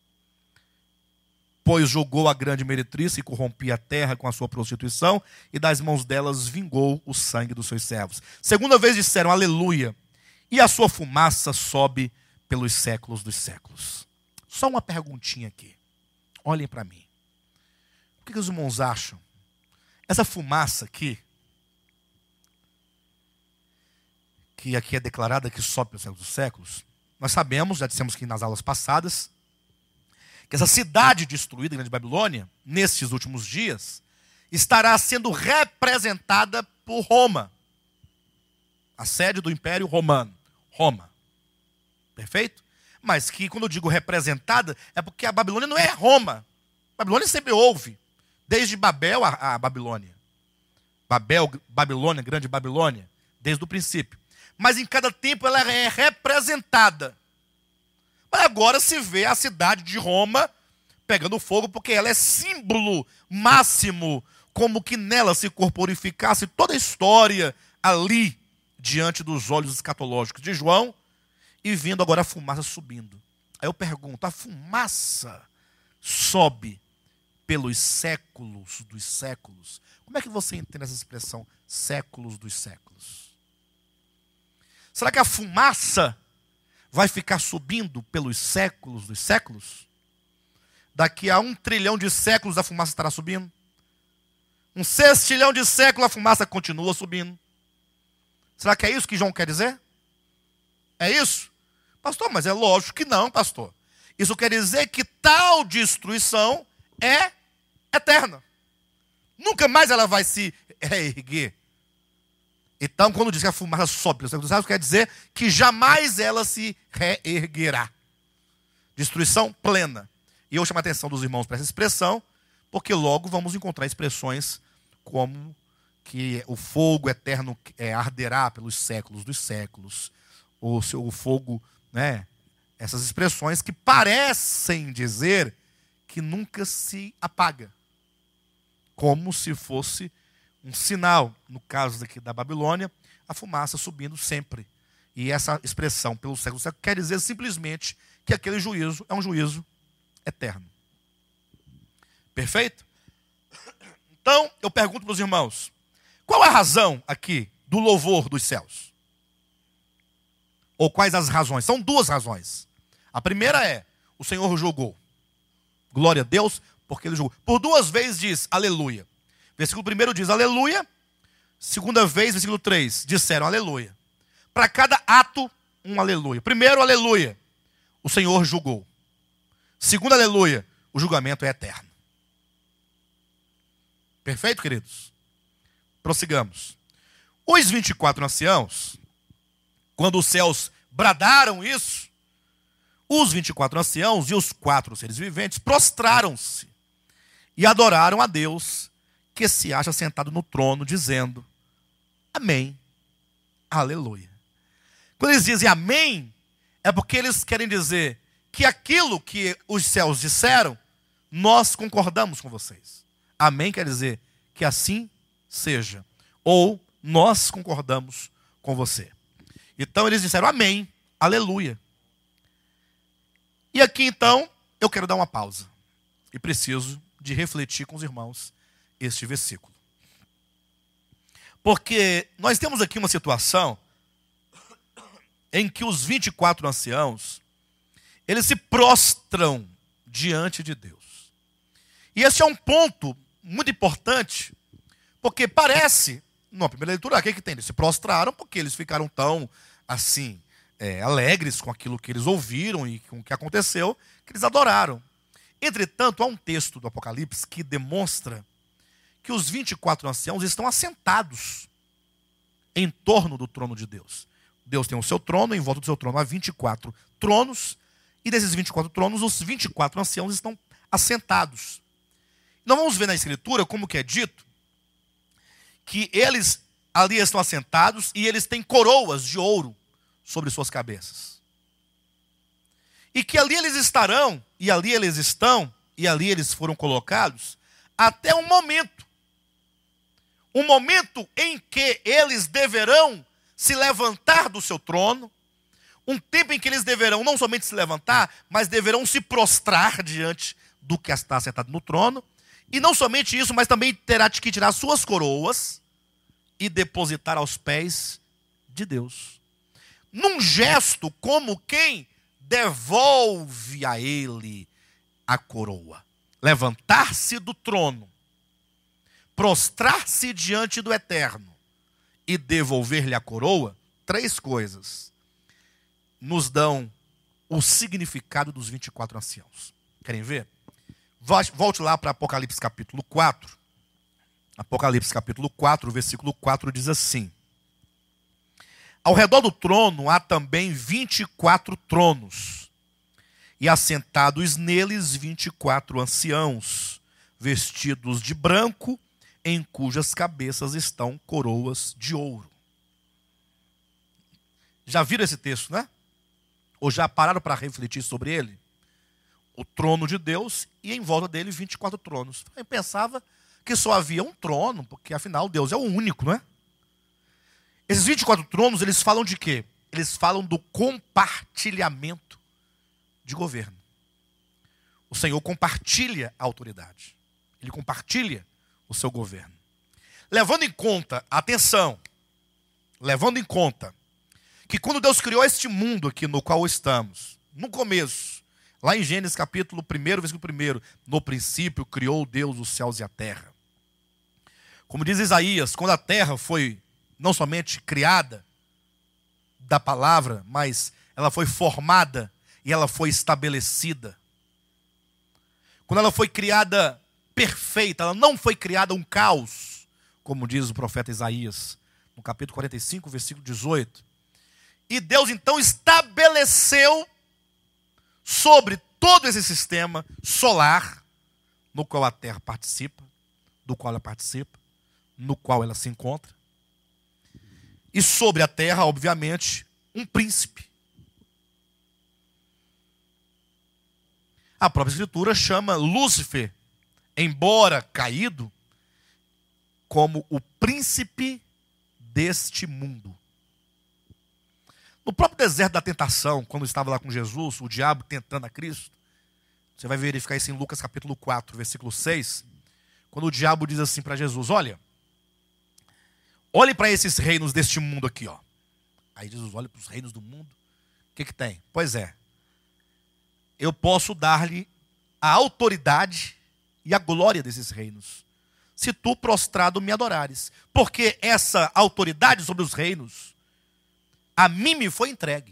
Pois julgou a grande meretriz e corrompia a terra com a sua prostituição, e das mãos delas vingou o sangue dos seus servos. Segunda vez disseram aleluia, e a sua fumaça sobe pelos séculos dos séculos. Só uma perguntinha aqui. Olhem para mim. O que os irmãos acham? Essa fumaça aqui, que aqui é declarada que sobe pelos séculos dos séculos, nós sabemos, já dissemos que nas aulas passadas, que essa cidade destruída, a Grande Babilônia, nesses últimos dias, estará sendo representada por Roma. A sede do Império Romano. Roma. Perfeito? Mas que quando eu digo representada, é porque a Babilônia não é Roma. A Babilônia sempre houve. Desde Babel a Babilônia. Babel, Babilônia, Grande Babilônia. Desde o princípio. Mas em cada tempo ela é representada. Mas agora se vê a cidade de Roma pegando fogo, porque ela é símbolo máximo, como que nela se corporificasse toda a história ali, diante dos olhos escatológicos de João, e vindo agora a fumaça subindo. Aí eu pergunto, a fumaça sobe pelos séculos dos séculos? Como é que você entende essa expressão, séculos dos séculos? Será que a fumaça vai ficar subindo pelos séculos dos séculos? Daqui a 1 trilhão de séculos a fumaça estará subindo? Um sextilhão de séculos a fumaça continua subindo? Será que é isso que João quer dizer? É isso? Pastor, mas é lógico que não, pastor. Isso quer dizer que tal destruição é eterna. Nunca mais ela vai se reerguer. Então, quando diz que a fumaça sobe pelos séculos dos séculos, quer dizer que jamais ela se reerguerá. Destruição plena. E eu chamo a atenção dos irmãos para essa expressão, porque logo vamos encontrar expressões como que o fogo eterno arderá pelos séculos dos séculos, ou o fogo, né? Essas expressões que parecem dizer que nunca se apaga, como se fosse um sinal, no caso daqui da Babilônia, a fumaça subindo sempre. E essa expressão pelo século quer dizer simplesmente que aquele juízo é um juízo eterno. Perfeito? Então, eu pergunto para os irmãos, qual a razão aqui do louvor dos céus? Ou quais as razões? São duas razões. A primeira é, o Senhor julgou. Glória a Deus, porque ele julgou. Por duas vezes diz, aleluia. Versículo 1 diz, aleluia. Segunda vez, versículo 3, disseram aleluia. Para cada ato, um aleluia. Primeiro, aleluia. O Senhor julgou. Segundo, aleluia. O julgamento é eterno. Perfeito, queridos? Prossigamos. Os 24 anciãos, quando os céus bradaram isso, os 24 anciãos e os 4 seres viventes prostraram-se e adoraram a Deus, que se acha sentado no trono, dizendo, amém, aleluia. Quando eles dizem amém, é porque eles querem dizer que aquilo que os céus disseram, nós concordamos com vocês. Amém quer dizer que assim seja. Ou nós concordamos com você. Então eles disseram amém, aleluia. E aqui então eu quero dar uma pausa. E preciso de refletir com os irmãos este versículo. Porque nós temos aqui uma situação em que os 24 anciãos, eles se prostram diante de Deus. E esse é um ponto muito importante, porque parece, na primeira leitura, o que tem? Eles se prostraram porque eles ficaram tão, assim, alegres com aquilo que eles ouviram e com o que aconteceu, que eles adoraram. Entretanto, há um texto do Apocalipse que demonstra que os 24 anciãos estão assentados em torno do trono de Deus. Deus tem o seu trono, em volta do seu trono há 24 tronos, e desses 24 tronos, os 24 anciãos estão assentados. Nós vamos ver na Escritura como que é dito que eles ali estão assentados e eles têm coroas de ouro sobre suas cabeças. E que ali eles estarão, e ali eles estão, e ali eles foram colocados, até um momento em que eles deverão se levantar do seu trono, um tempo em que eles deverão não somente se levantar, mas deverão se prostrar diante do que está sentado no trono, e não somente isso, mas também terá que tirar suas coroas e depositar aos pés de Deus. Num gesto como quem devolve a ele a coroa. Levantar-se do trono, prostrar-se diante do Eterno e devolver-lhe a coroa, 3 coisas nos dão o significado dos 24 anciãos. Querem ver? Volte lá para Apocalipse capítulo 4. Apocalipse capítulo 4, versículo 4 diz assim: ao redor do trono há também 24 tronos, e assentados neles 24 anciãos, vestidos de branco, em cujas cabeças estão coroas de ouro. Já viram esse texto, né? Ou já pararam para refletir sobre ele? O trono de Deus e em volta dele 24 tronos. Eu pensava que só havia um trono, porque afinal Deus é o único, não é? Esses 24 tronos, eles falam de quê? Eles falam do compartilhamento de governo. O Senhor compartilha a autoridade. Ele compartilha o seu governo. Levando em conta, atenção, levando em conta que quando Deus criou este mundo aqui no qual estamos, no começo, lá em Gênesis capítulo 1, versículo 1, no princípio criou Deus os céus e a terra. Como diz Isaías, quando a terra foi não somente criada da palavra, mas ela foi formada e ela foi estabelecida. Quando ela foi criada perfeita, ela não foi criada um caos, como diz o profeta Isaías, no capítulo 45, versículo 18. E Deus então estabeleceu sobre todo esse sistema solar, no qual a terra participa, do qual ela participa, no qual ela se encontra. E sobre a terra, obviamente, um príncipe. A própria Escritura chama Lúcifer, embora caído, como o príncipe deste mundo. No próprio deserto da tentação, quando estava lá com Jesus, o diabo tentando a Cristo, você vai verificar isso em Lucas capítulo 4, versículo 6, quando o diabo diz assim para Jesus: olhe para esses reinos deste mundo aqui, ó. Aí Jesus olha para os reinos do mundo. O que tem? Pois é, eu posso dar-lhe a autoridade e a glória desses reinos, se tu prostrado me adorares. Porque essa autoridade sobre os reinos, a mim me foi entregue.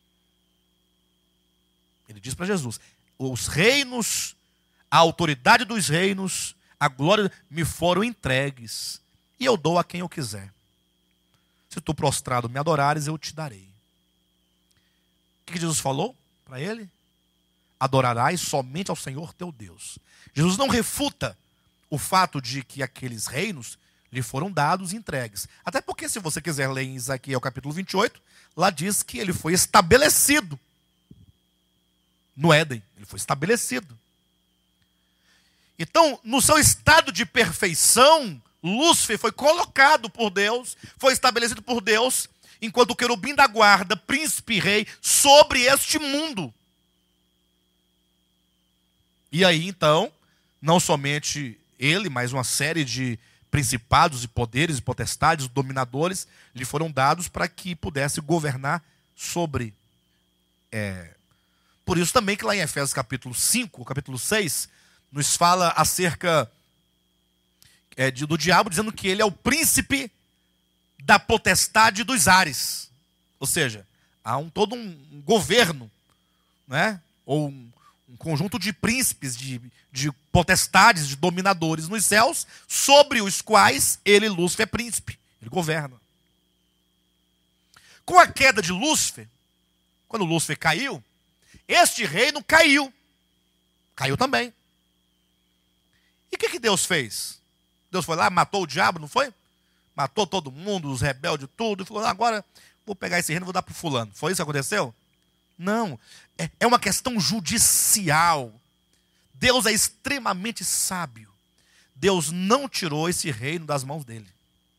Ele diz para Jesus: os reinos, a autoridade dos reinos, a glória me foram entregues, e eu dou a quem eu quiser. Se tu prostrado me adorares, eu te darei. O que Jesus falou para ele? Adorarás somente ao Senhor teu Deus. Jesus não refuta o fato de que aqueles reinos lhe foram dados e entregues. Até porque, se você quiser ler em Ezequiel capítulo 28, lá diz que ele foi estabelecido no Éden. Ele foi estabelecido. Então, no seu estado de perfeição, Lúcifer foi colocado por Deus, foi estabelecido por Deus, enquanto o querubim da guarda, príncipe e rei, sobre este mundo. E aí, então, não somente ele, mas uma série de principados e poderes e potestades, dominadores, lhe foram dados para que pudesse governar sobre Por isso também que lá em Efésios capítulo 5, capítulo 6, nos fala acerca do diabo, dizendo que ele é o príncipe da potestade dos ares. Ou seja, há todo um governo, né? Ou um conjunto de príncipes, de potestades, de dominadores nos céus, sobre os quais ele, Lúcifer, é príncipe. Ele governa. Com a queda de Lúcifer, quando Lúcifer caiu, este reino caiu. Caiu também. E o que Deus fez? Deus foi lá, matou o diabo, não foi? Matou todo mundo, os rebeldes, tudo, e falou, agora vou pegar esse reino e vou dar para o fulano. Foi isso que aconteceu? Não. É uma questão judicial. Deus é extremamente sábio. Deus não tirou esse reino das mãos dele.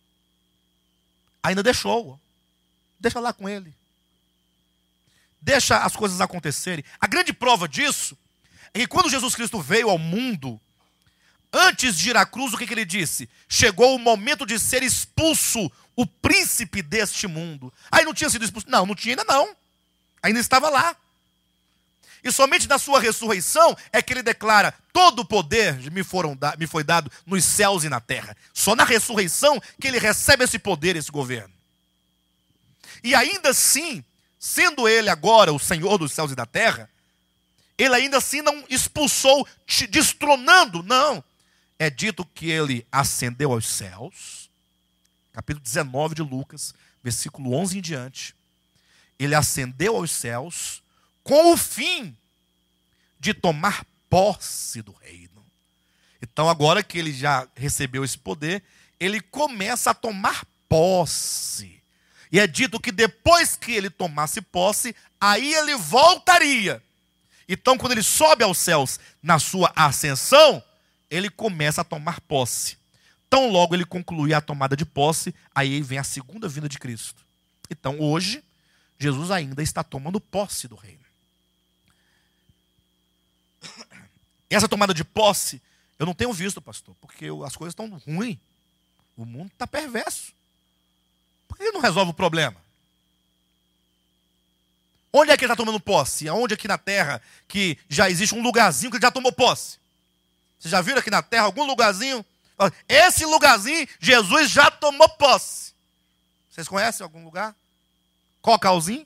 Ainda deixou. Deixa lá com ele. Deixa as coisas acontecerem. A grande prova disso é que quando Jesus Cristo veio ao mundo, antes de ir à cruz, o que ele disse? Chegou o momento de ser expulso o príncipe deste mundo. Aí não tinha sido expulso? Não tinha ainda não. Ainda estava lá. E somente na sua ressurreição é que ele declara, todo o poder me foi dado nos céus e na terra. Só na ressurreição que ele recebe esse poder, esse governo. E ainda assim, sendo ele agora o Senhor dos céus e da terra, ele ainda assim não expulsou, destronando, não. É dito que ele ascendeu aos céus, capítulo 19 de Lucas, versículo 11 em diante. Ele ascendeu aos céus com o fim de tomar posse do reino. Então, agora que ele já recebeu esse poder, ele começa a tomar posse. E é dito que depois que ele tomasse posse, aí ele voltaria. Então, quando ele sobe aos céus na sua ascensão, ele começa a tomar posse. Tão logo ele concluir a tomada de posse, aí vem a segunda vinda de Cristo. Então, hoje, Jesus ainda está tomando posse do reino. Essa tomada de posse, eu não tenho visto, pastor, porque as coisas estão ruins. O mundo está perverso. Por que ele não resolve o problema? Onde é que ele está tomando posse? Aonde aqui na terra que já existe um lugarzinho que ele já tomou posse? Vocês já viram aqui na terra algum lugarzinho? Esse lugarzinho, Jesus já tomou posse. Vocês conhecem algum lugar? Cocalzinho?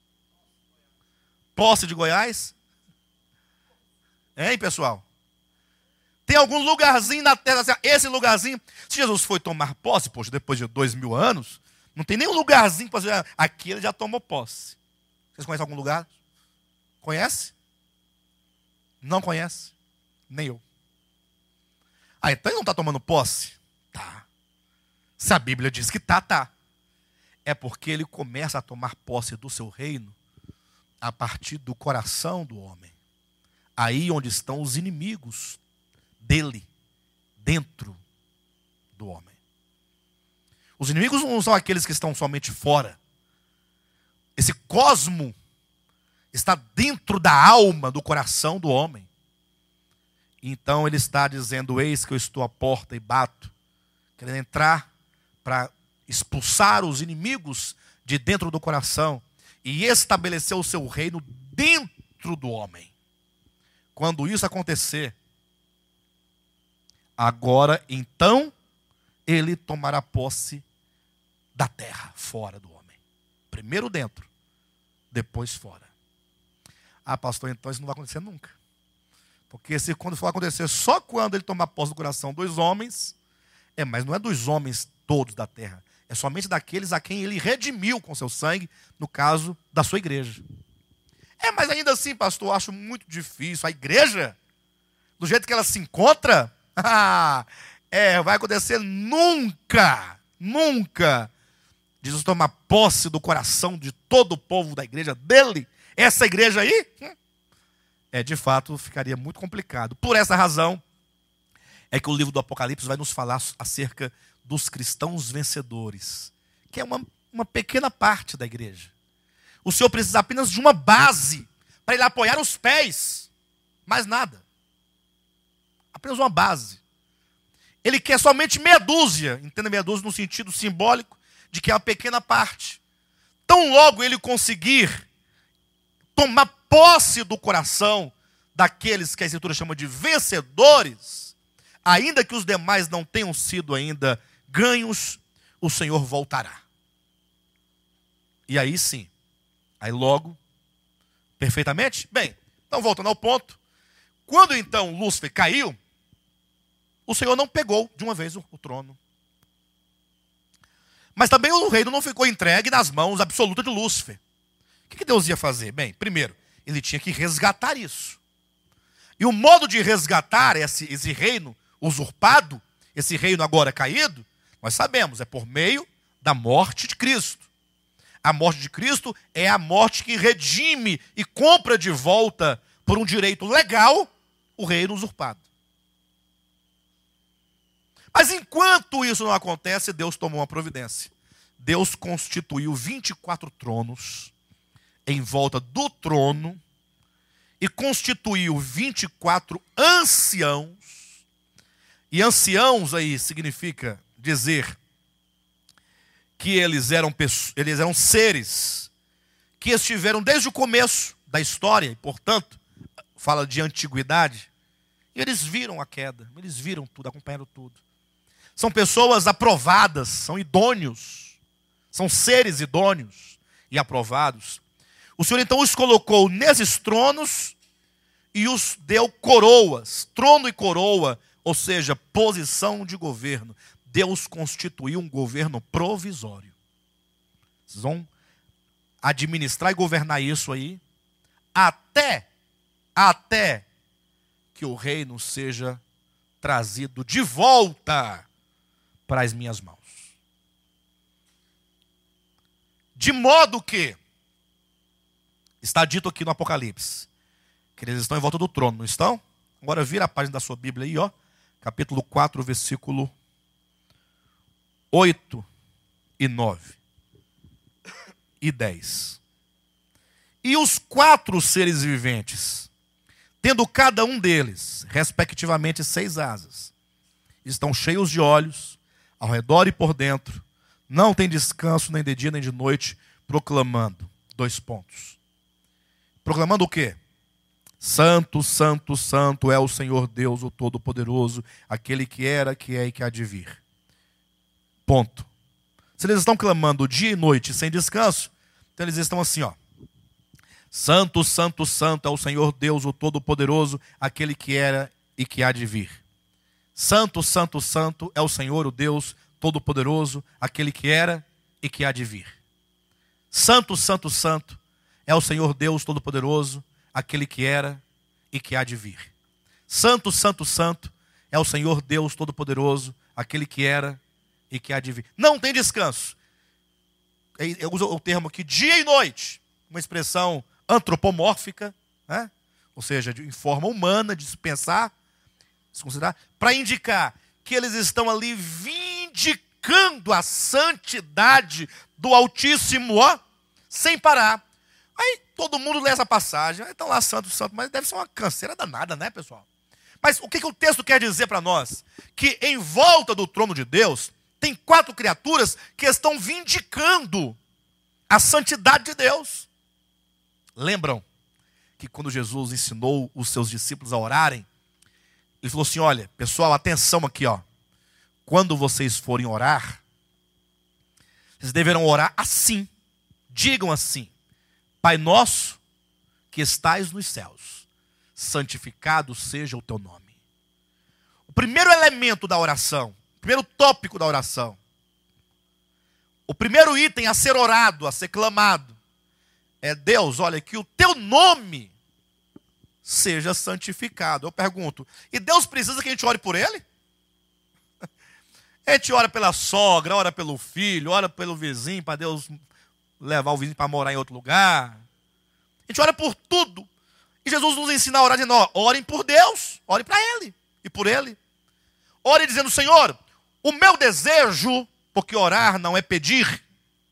Posse de Goiás? Hein, pessoal? Tem algum lugarzinho na terra, assim, esse lugarzinho, se Jesus foi tomar posse, poxa, depois de 2000 anos, não tem nenhum lugarzinho para dizer, aqui ele já tomou posse. Vocês conhecem algum lugar? Conhece? Não conhece? Nem eu. Então ele não está tomando posse? Tá. Se a Bíblia diz que tá. É porque ele começa a tomar posse do seu reino a partir do coração do homem. Aí onde estão os inimigos dele, dentro do homem. Os inimigos não são aqueles que estão somente fora. Esse cosmo está dentro da alma, do coração do homem. Então ele está dizendo, eis que eu estou à porta e bato, querendo entrar para expulsar os inimigos de dentro do coração e estabelecer o seu reino dentro do homem. Quando isso acontecer, agora então ele tomará posse da terra, fora do homem. Primeiro dentro, depois fora. Pastor, então isso não vai acontecer nunca. Porque se quando for acontecer só quando ele tomar posse do coração dos homens, mas não é dos homens todos da terra, é somente daqueles a quem ele redimiu com seu sangue, no caso da sua igreja. Mas ainda assim, pastor, eu acho muito difícil. A igreja, do jeito que ela se encontra, vai acontecer nunca. Jesus toma posse do coração de todo o povo da igreja dele. Essa igreja aí, de fato, ficaria muito complicado. Por essa razão, é que o livro do Apocalipse vai nos falar acerca dos cristãos vencedores, que é uma pequena parte da igreja. O Senhor precisa apenas de uma base para ele apoiar os pés. Mais nada. Apenas uma base. Ele quer somente meia dúzia. Entenda meia dúzia no sentido simbólico de que é uma pequena parte. Tão logo ele conseguir tomar posse do coração daqueles que a Escritura chama de vencedores, ainda que os demais não tenham sido ainda ganhos, o Senhor voltará. E aí sim, aí logo, perfeitamente? Bem, então voltando ao ponto, quando então Lúcifer caiu, o Senhor não pegou de uma vez o trono. Mas também o reino não ficou entregue nas mãos absolutas de Lúcifer. O que Deus ia fazer? Bem, primeiro, ele tinha que resgatar isso. E o modo de resgatar esse reino usurpado, esse reino agora caído, nós sabemos, é por meio da morte de Cristo. A morte de Cristo é a morte que redime e compra de volta, por um direito legal, o reino usurpado. Mas enquanto isso não acontece, Deus tomou uma providência. Deus constituiu 24 tronos em volta do trono e constituiu 24 anciãos. E anciãos aí significa dizer que eles eram seres que estiveram desde o começo da história, e portanto, fala de antiguidade, e eles viram a queda, eles viram tudo, acompanharam tudo. São pessoas aprovadas, são idôneos, são seres idôneos e aprovados. O Senhor então os colocou nesses tronos e os deu coroas, trono e coroa, ou seja, posição de governo. Deus constituiu um governo provisório. Vocês vão administrar e governar isso aí até que o reino seja trazido de volta para as minhas mãos. De modo que, está dito aqui no Apocalipse, que eles estão em volta do trono, não estão? Agora vira a página da sua Bíblia aí, ó, capítulo 4, versículo 8 e 9 e 10. E os 4 seres viventes, tendo cada um deles, respectivamente, 6 asas, estão cheios de olhos, ao redor e por dentro, não tem descanso nem de dia nem de noite, proclamando, 2 pontos. Proclamando o quê? Santo, santo, santo é o Senhor Deus, o Todo-Poderoso, aquele que era, que é e que há de vir. Ponto. Se eles estão clamando dia e noite sem descanso, então eles estão assim, ó. Santo, santo, santo é o Senhor Deus, o Todo-Poderoso, aquele que era e que há de vir. Santo, santo, santo é o Senhor, o Deus Todo-Poderoso, aquele que era e que há de vir. Santo, santo, santo é o Senhor Deus Todo-Poderoso, aquele que era e que há de vir. Santo, santo, santo é o Senhor Deus Todo-Poderoso, aquele que era e que há de vir. Não tem descanso. Eu uso o termo aqui, dia e noite, uma expressão antropomórfica, né? Ou seja, em forma humana, de se pensar, se considerar, para indicar que eles estão ali vindicando a santidade do Altíssimo, ó, sem parar. Aí todo mundo lê essa passagem, estão lá santo, santo, mas deve ser uma canseira danada, né, pessoal? Mas o que o texto quer dizer para nós? Que em volta do trono de Deus, tem 4 criaturas que estão vindicando a santidade de Deus. Lembram que quando Jesus ensinou os seus discípulos a orarem, ele falou assim, olha, pessoal, atenção aqui, ó. Quando vocês forem orar, vocês deverão orar assim. Digam assim: Pai nosso que estais nos céus, santificado seja o teu nome. O primeiro elemento da oração, o primeiro tópico da oração, o primeiro item a ser orado, a ser clamado, é Deus, olha, que o teu nome seja santificado. Eu pergunto, e Deus precisa que a gente ore por ele? A gente ora pela sogra, ora pelo filho, ora pelo vizinho, para Deus levar o vizinho para morar em outro lugar. A gente ora por tudo. E Jesus nos ensina a orar dizendo, ó, orem por Deus, orem para Ele e por Ele. Ore dizendo, Senhor, o meu desejo, porque orar não é pedir,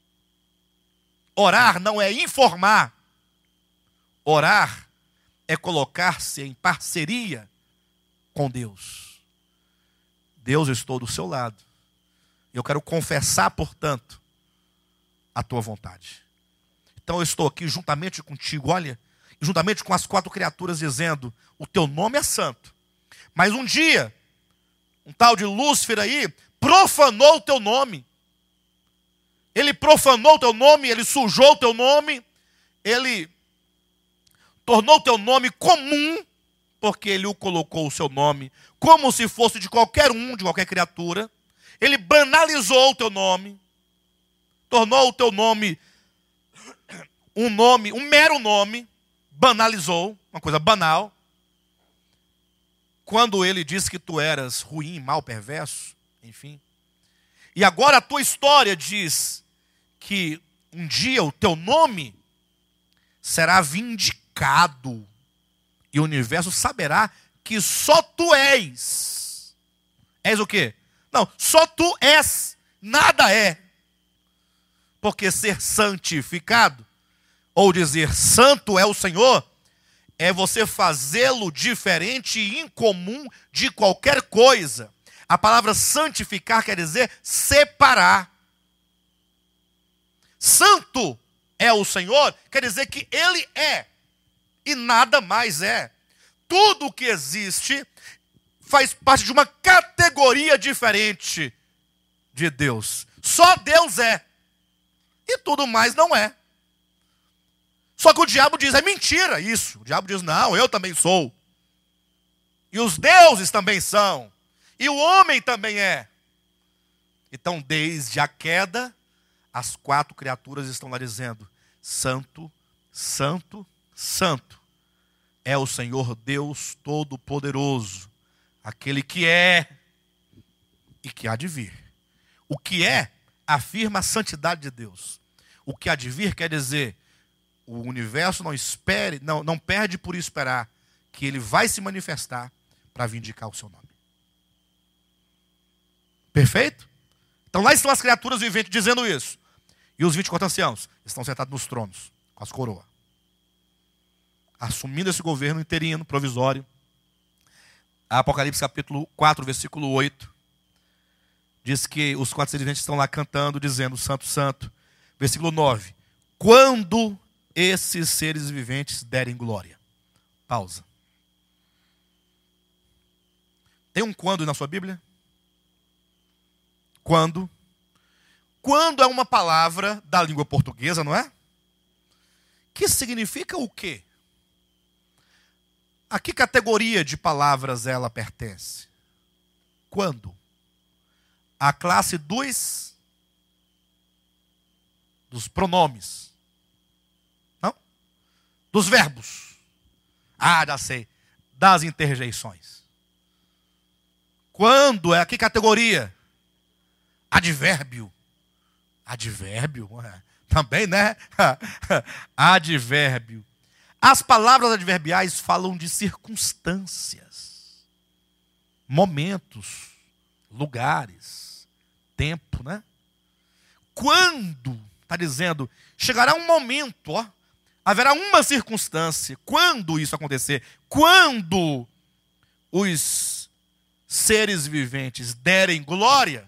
orar não é informar, orar é colocar-se em parceria com Deus. Deus, eu estou do seu lado. Eu quero confessar, portanto, a tua vontade. Então eu estou aqui juntamente contigo, olha, juntamente com as 4 criaturas, dizendo: o teu nome é santo. Mas um dia, um tal de Lúcifer aí, profanou o teu nome. Ele profanou o teu nome, ele sujou o teu nome, ele tornou o teu nome comum, porque ele o colocou o seu nome como se fosse de qualquer criatura. Ele banalizou o teu nome, tornou o teu nome, um mero nome, banalizou, uma coisa banal. Quando ele disse que tu eras ruim, mau, perverso, enfim. E agora a tua história diz que um dia o teu nome será vindicado. E o universo saberá que só tu és. És o quê? Não, só tu és, nada é. Porque ser santificado, ou dizer santo é o Senhor, é você fazê-lo diferente e incomum de qualquer coisa. A palavra santificar quer dizer separar. Santo é o Senhor, quer dizer que Ele é, e nada mais é. Tudo o que existe faz parte de uma categoria diferente de Deus. Só Deus é, e tudo mais não é. Só que o diabo diz: é mentira isso. O diabo diz: não, eu também sou. E os deuses também são. E o homem também é. Então, desde a queda, as 4 criaturas estão lá dizendo: santo, santo, santo é o Senhor Deus Todo-Poderoso, aquele que é e que há de vir. O que é afirma a santidade de Deus. O que há de vir quer dizer: o universo não perde por esperar que ele vai se manifestar para vindicar o seu nome. Perfeito? Então lá estão as criaturas viventes dizendo isso. E os 24 anciãos estão sentados nos tronos, com as coroas, assumindo esse governo interino, provisório. Apocalipse capítulo 4, versículo 8, diz que os 4 seres viventes estão lá cantando, dizendo: santo, santo. Versículo 9: quando esses seres viventes derem glória. Pausa. Tem um quando na sua Bíblia? Quando? Quando é uma palavra da língua portuguesa, não é? Que significa o quê? A que categoria de palavras ela pertence? Quando? A classe dos pronomes. Não? Dos verbos. Ah, já sei. Das interjeições. Quando é a que categoria? Advérbio. Advérbio? Também, né? Advérbio. As palavras adverbiais falam de circunstâncias, momentos, lugares, tempo, né? Quando, está dizendo, chegará um momento, haverá uma circunstância. Quando isso acontecer? Quando os seres viventes derem glória.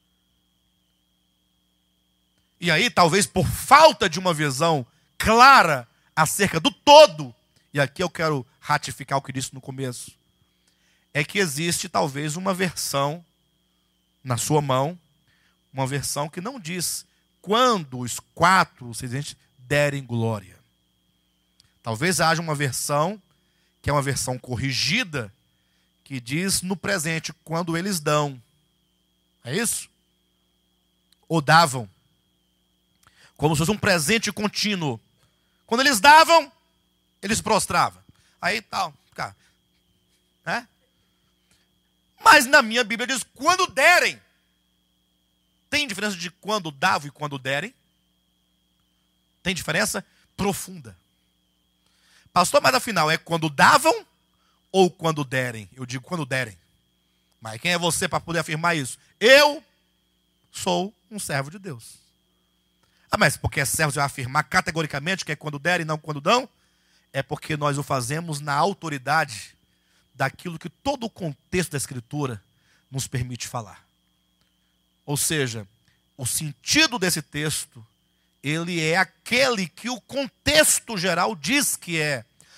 E aí, talvez por falta de uma visão clara acerca do todo, e aqui eu quero ratificar o que disse no começo, é que existe talvez uma versão na sua mão, uma versão que não diz quando os 4 seres derem glória. Talvez haja uma versão, que é uma versão corrigida, que diz no presente, quando eles dão. É isso? Ou davam. Como se fosse um presente contínuo. Quando eles davam, eles prostravam. Aí tal, cara, né? Mas na minha Bíblia diz quando derem. Tem diferença de quando davam e quando derem? Tem diferença profunda. Pastor, mas afinal é quando davam ou quando derem? Eu digo quando derem. Mas quem é você para poder afirmar isso? Eu sou um servo de Deus. Ah, mas porque é servo, você vai afirmar categoricamente que é quando derem e não quando dão? É porque nós o fazemos na autoridade daquilo que todo o contexto da Escritura nos permite falar. Ou seja, o sentido desse texto, ele é aquele que o contexto geral diz que é.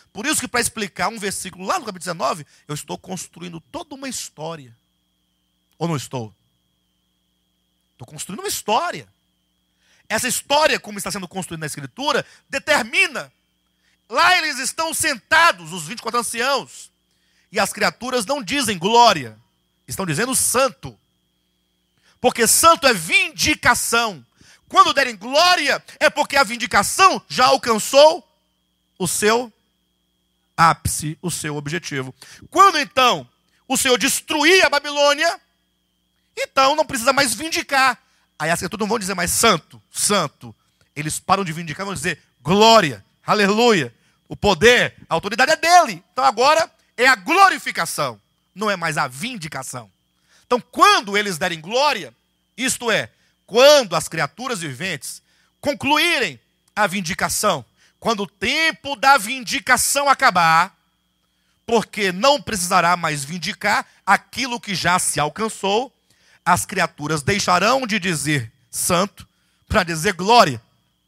Por isso que para explicar um versículo lá no capítulo 19, eu estou construindo toda uma história. Ou não estou? Estou construindo uma história. Essa história, como está sendo construída na Escritura, determina. Lá eles estão sentados, os 24 anciãos. E as criaturas não dizem glória. Estão dizendo santo. Porque santo é vindicação. Quando derem glória, é porque a vindicação já alcançou o seu ápice, o seu objetivo. Quando então o Senhor destruir a Babilônia, então não precisa mais vindicar. Aí as criaturas não vão dizer mais santo, santo. Eles param de vindicar, vão dizer glória, aleluia. O poder, a autoridade é dele. Então agora é a glorificação, não é mais a vindicação. Então quando eles derem glória, isto é, quando as criaturas viventes concluírem a vindicação, quando o tempo da vindicação acabar, porque não precisará mais vindicar aquilo que já se alcançou, as criaturas deixarão de dizer santo para dizer glória.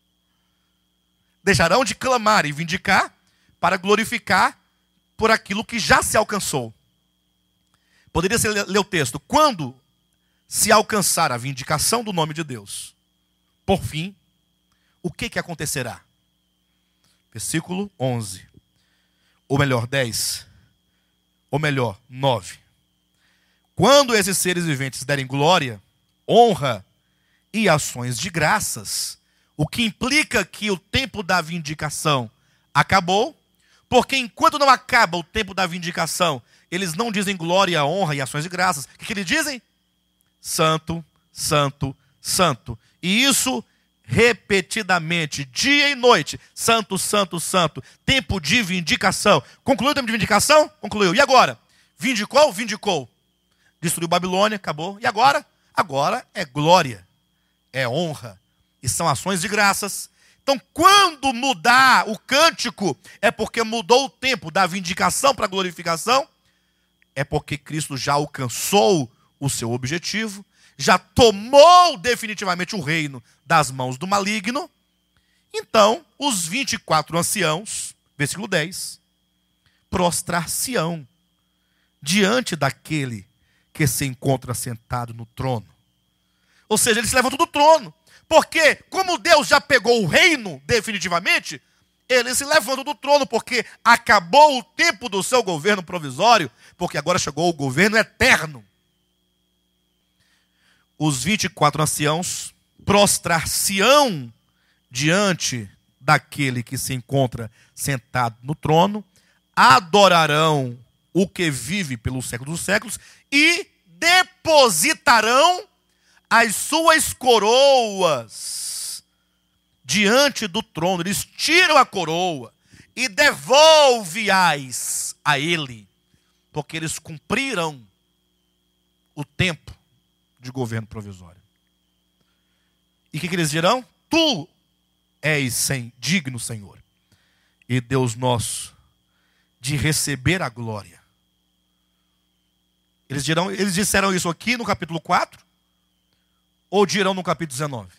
Deixarão de clamar e vindicar para glorificar por aquilo que já se alcançou. Poderia ser ler o texto. Quando se alcançar a vindicação do nome de Deus, por fim, o que acontecerá? Versículo 11. Ou melhor, 10. Ou melhor, 9. Quando esses seres viventes derem glória, honra e ações de graças, o que implica que o tempo da vindicação acabou, porque enquanto não acaba o tempo da vindicação, eles não dizem glória, honra e ações de graças. O que eles dizem? Santo, santo, santo. E isso repetidamente, dia e noite. Santo, santo, santo. Tempo de vindicação. Concluiu o tempo de vindicação? Concluiu. E agora? Vindicou? Vindicou. Destruiu Babilônia, acabou. E agora? Agora é glória, é honra e são ações de graças. Então, quando mudar o cântico, é porque mudou o tempo da vindicação para a glorificação, é porque Cristo já alcançou o seu objetivo, já tomou definitivamente o reino das mãos do maligno. Então, os 24 anciãos, versículo 10, prostrar-se-ão diante daquele que se encontra sentado no trono. Ou seja, eles se levantam do trono. Porque, como Deus já pegou o reino definitivamente, eles se levantam do trono, porque acabou o tempo do seu governo provisório, porque agora chegou o governo eterno. Os 24 anciãos prostrar-se-ão diante daquele que se encontra sentado no trono, adorarão o que vive pelos séculos dos séculos e depositarão as suas coroas diante do trono. Eles tiram a coroa e devolve-as a ele, porque eles cumpriram o tempo de governo provisório. E o que eles dirão? Tu és digno, Senhor, e Deus nosso, de receber a glória. Eles disseram isso aqui no capítulo 4, ou dirão no capítulo 19?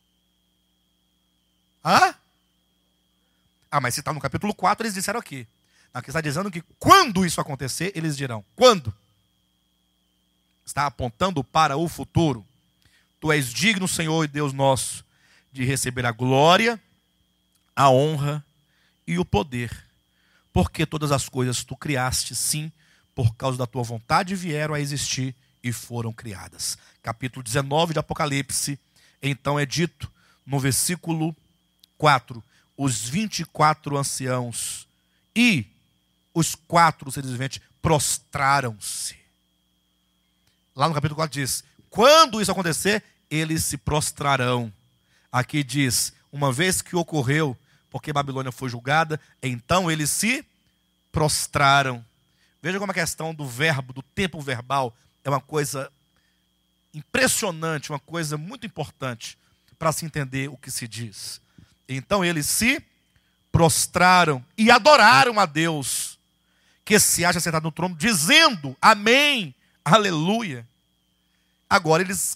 Mas se está no capítulo 4, eles disseram aqui. Aqui está dizendo que quando isso acontecer, eles dirão. Quando? Está apontando para o futuro. Tu és digno, Senhor e Deus nosso, de receber a glória, a honra e o poder. Porque todas as coisas tu criaste, sim, por causa da tua vontade vieram a existir e foram criadas. Capítulo 19 de Apocalipse, então é dito no versículo 4, os 24 anciãos e os 4 seres viventes prostraram-se. Lá no capítulo 4 diz, quando isso acontecer, eles se prostrarão. Aqui diz, uma vez que ocorreu, porque Babilônia foi julgada, então eles se prostraram. Veja como a questão do verbo, do tempo verbal, é uma coisa impressionante, uma coisa muito importante para se entender o que se diz. Então eles se prostraram e adoraram a Deus, que se acha sentado no trono, dizendo, amém, aleluia. Agora eles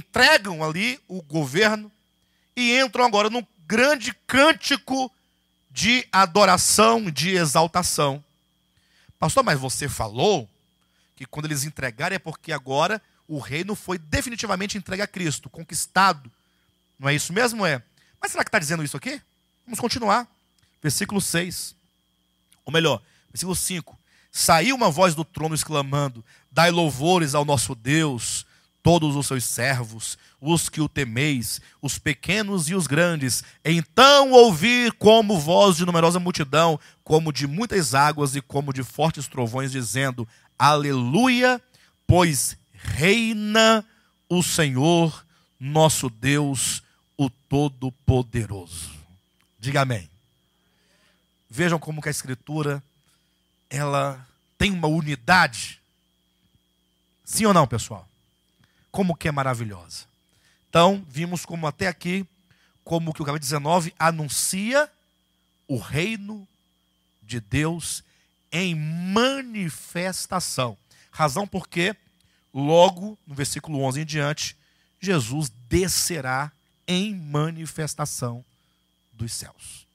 entregam ali o governo e entram agora num grande cântico de adoração, de exaltação. Pastor, mas você falou que quando eles entregarem é porque agora o reino foi definitivamente entregue a Cristo, conquistado. Não é isso mesmo? É. Mas será que está dizendo isso aqui? Vamos continuar. Versículo 6. Ou melhor, versículo 5. Saiu uma voz do trono exclamando: dai louvores ao nosso Deus, todos os seus servos, os que o temeis, os pequenos e os grandes. Então ouvi como voz de numerosa multidão, como de muitas águas e como de fortes trovões, dizendo: aleluia, pois reina o Senhor, nosso Deus, o Todo-Poderoso. Diga amém. Vejam como que a Escritura, ela tem uma unidade. Sim ou não, pessoal? Como que é maravilhosa. Então, vimos como até aqui, como que o capítulo 19 anuncia o reino de Deus em manifestação. Razão porque, logo no versículo 11 em diante, Jesus descerá em manifestação dos céus.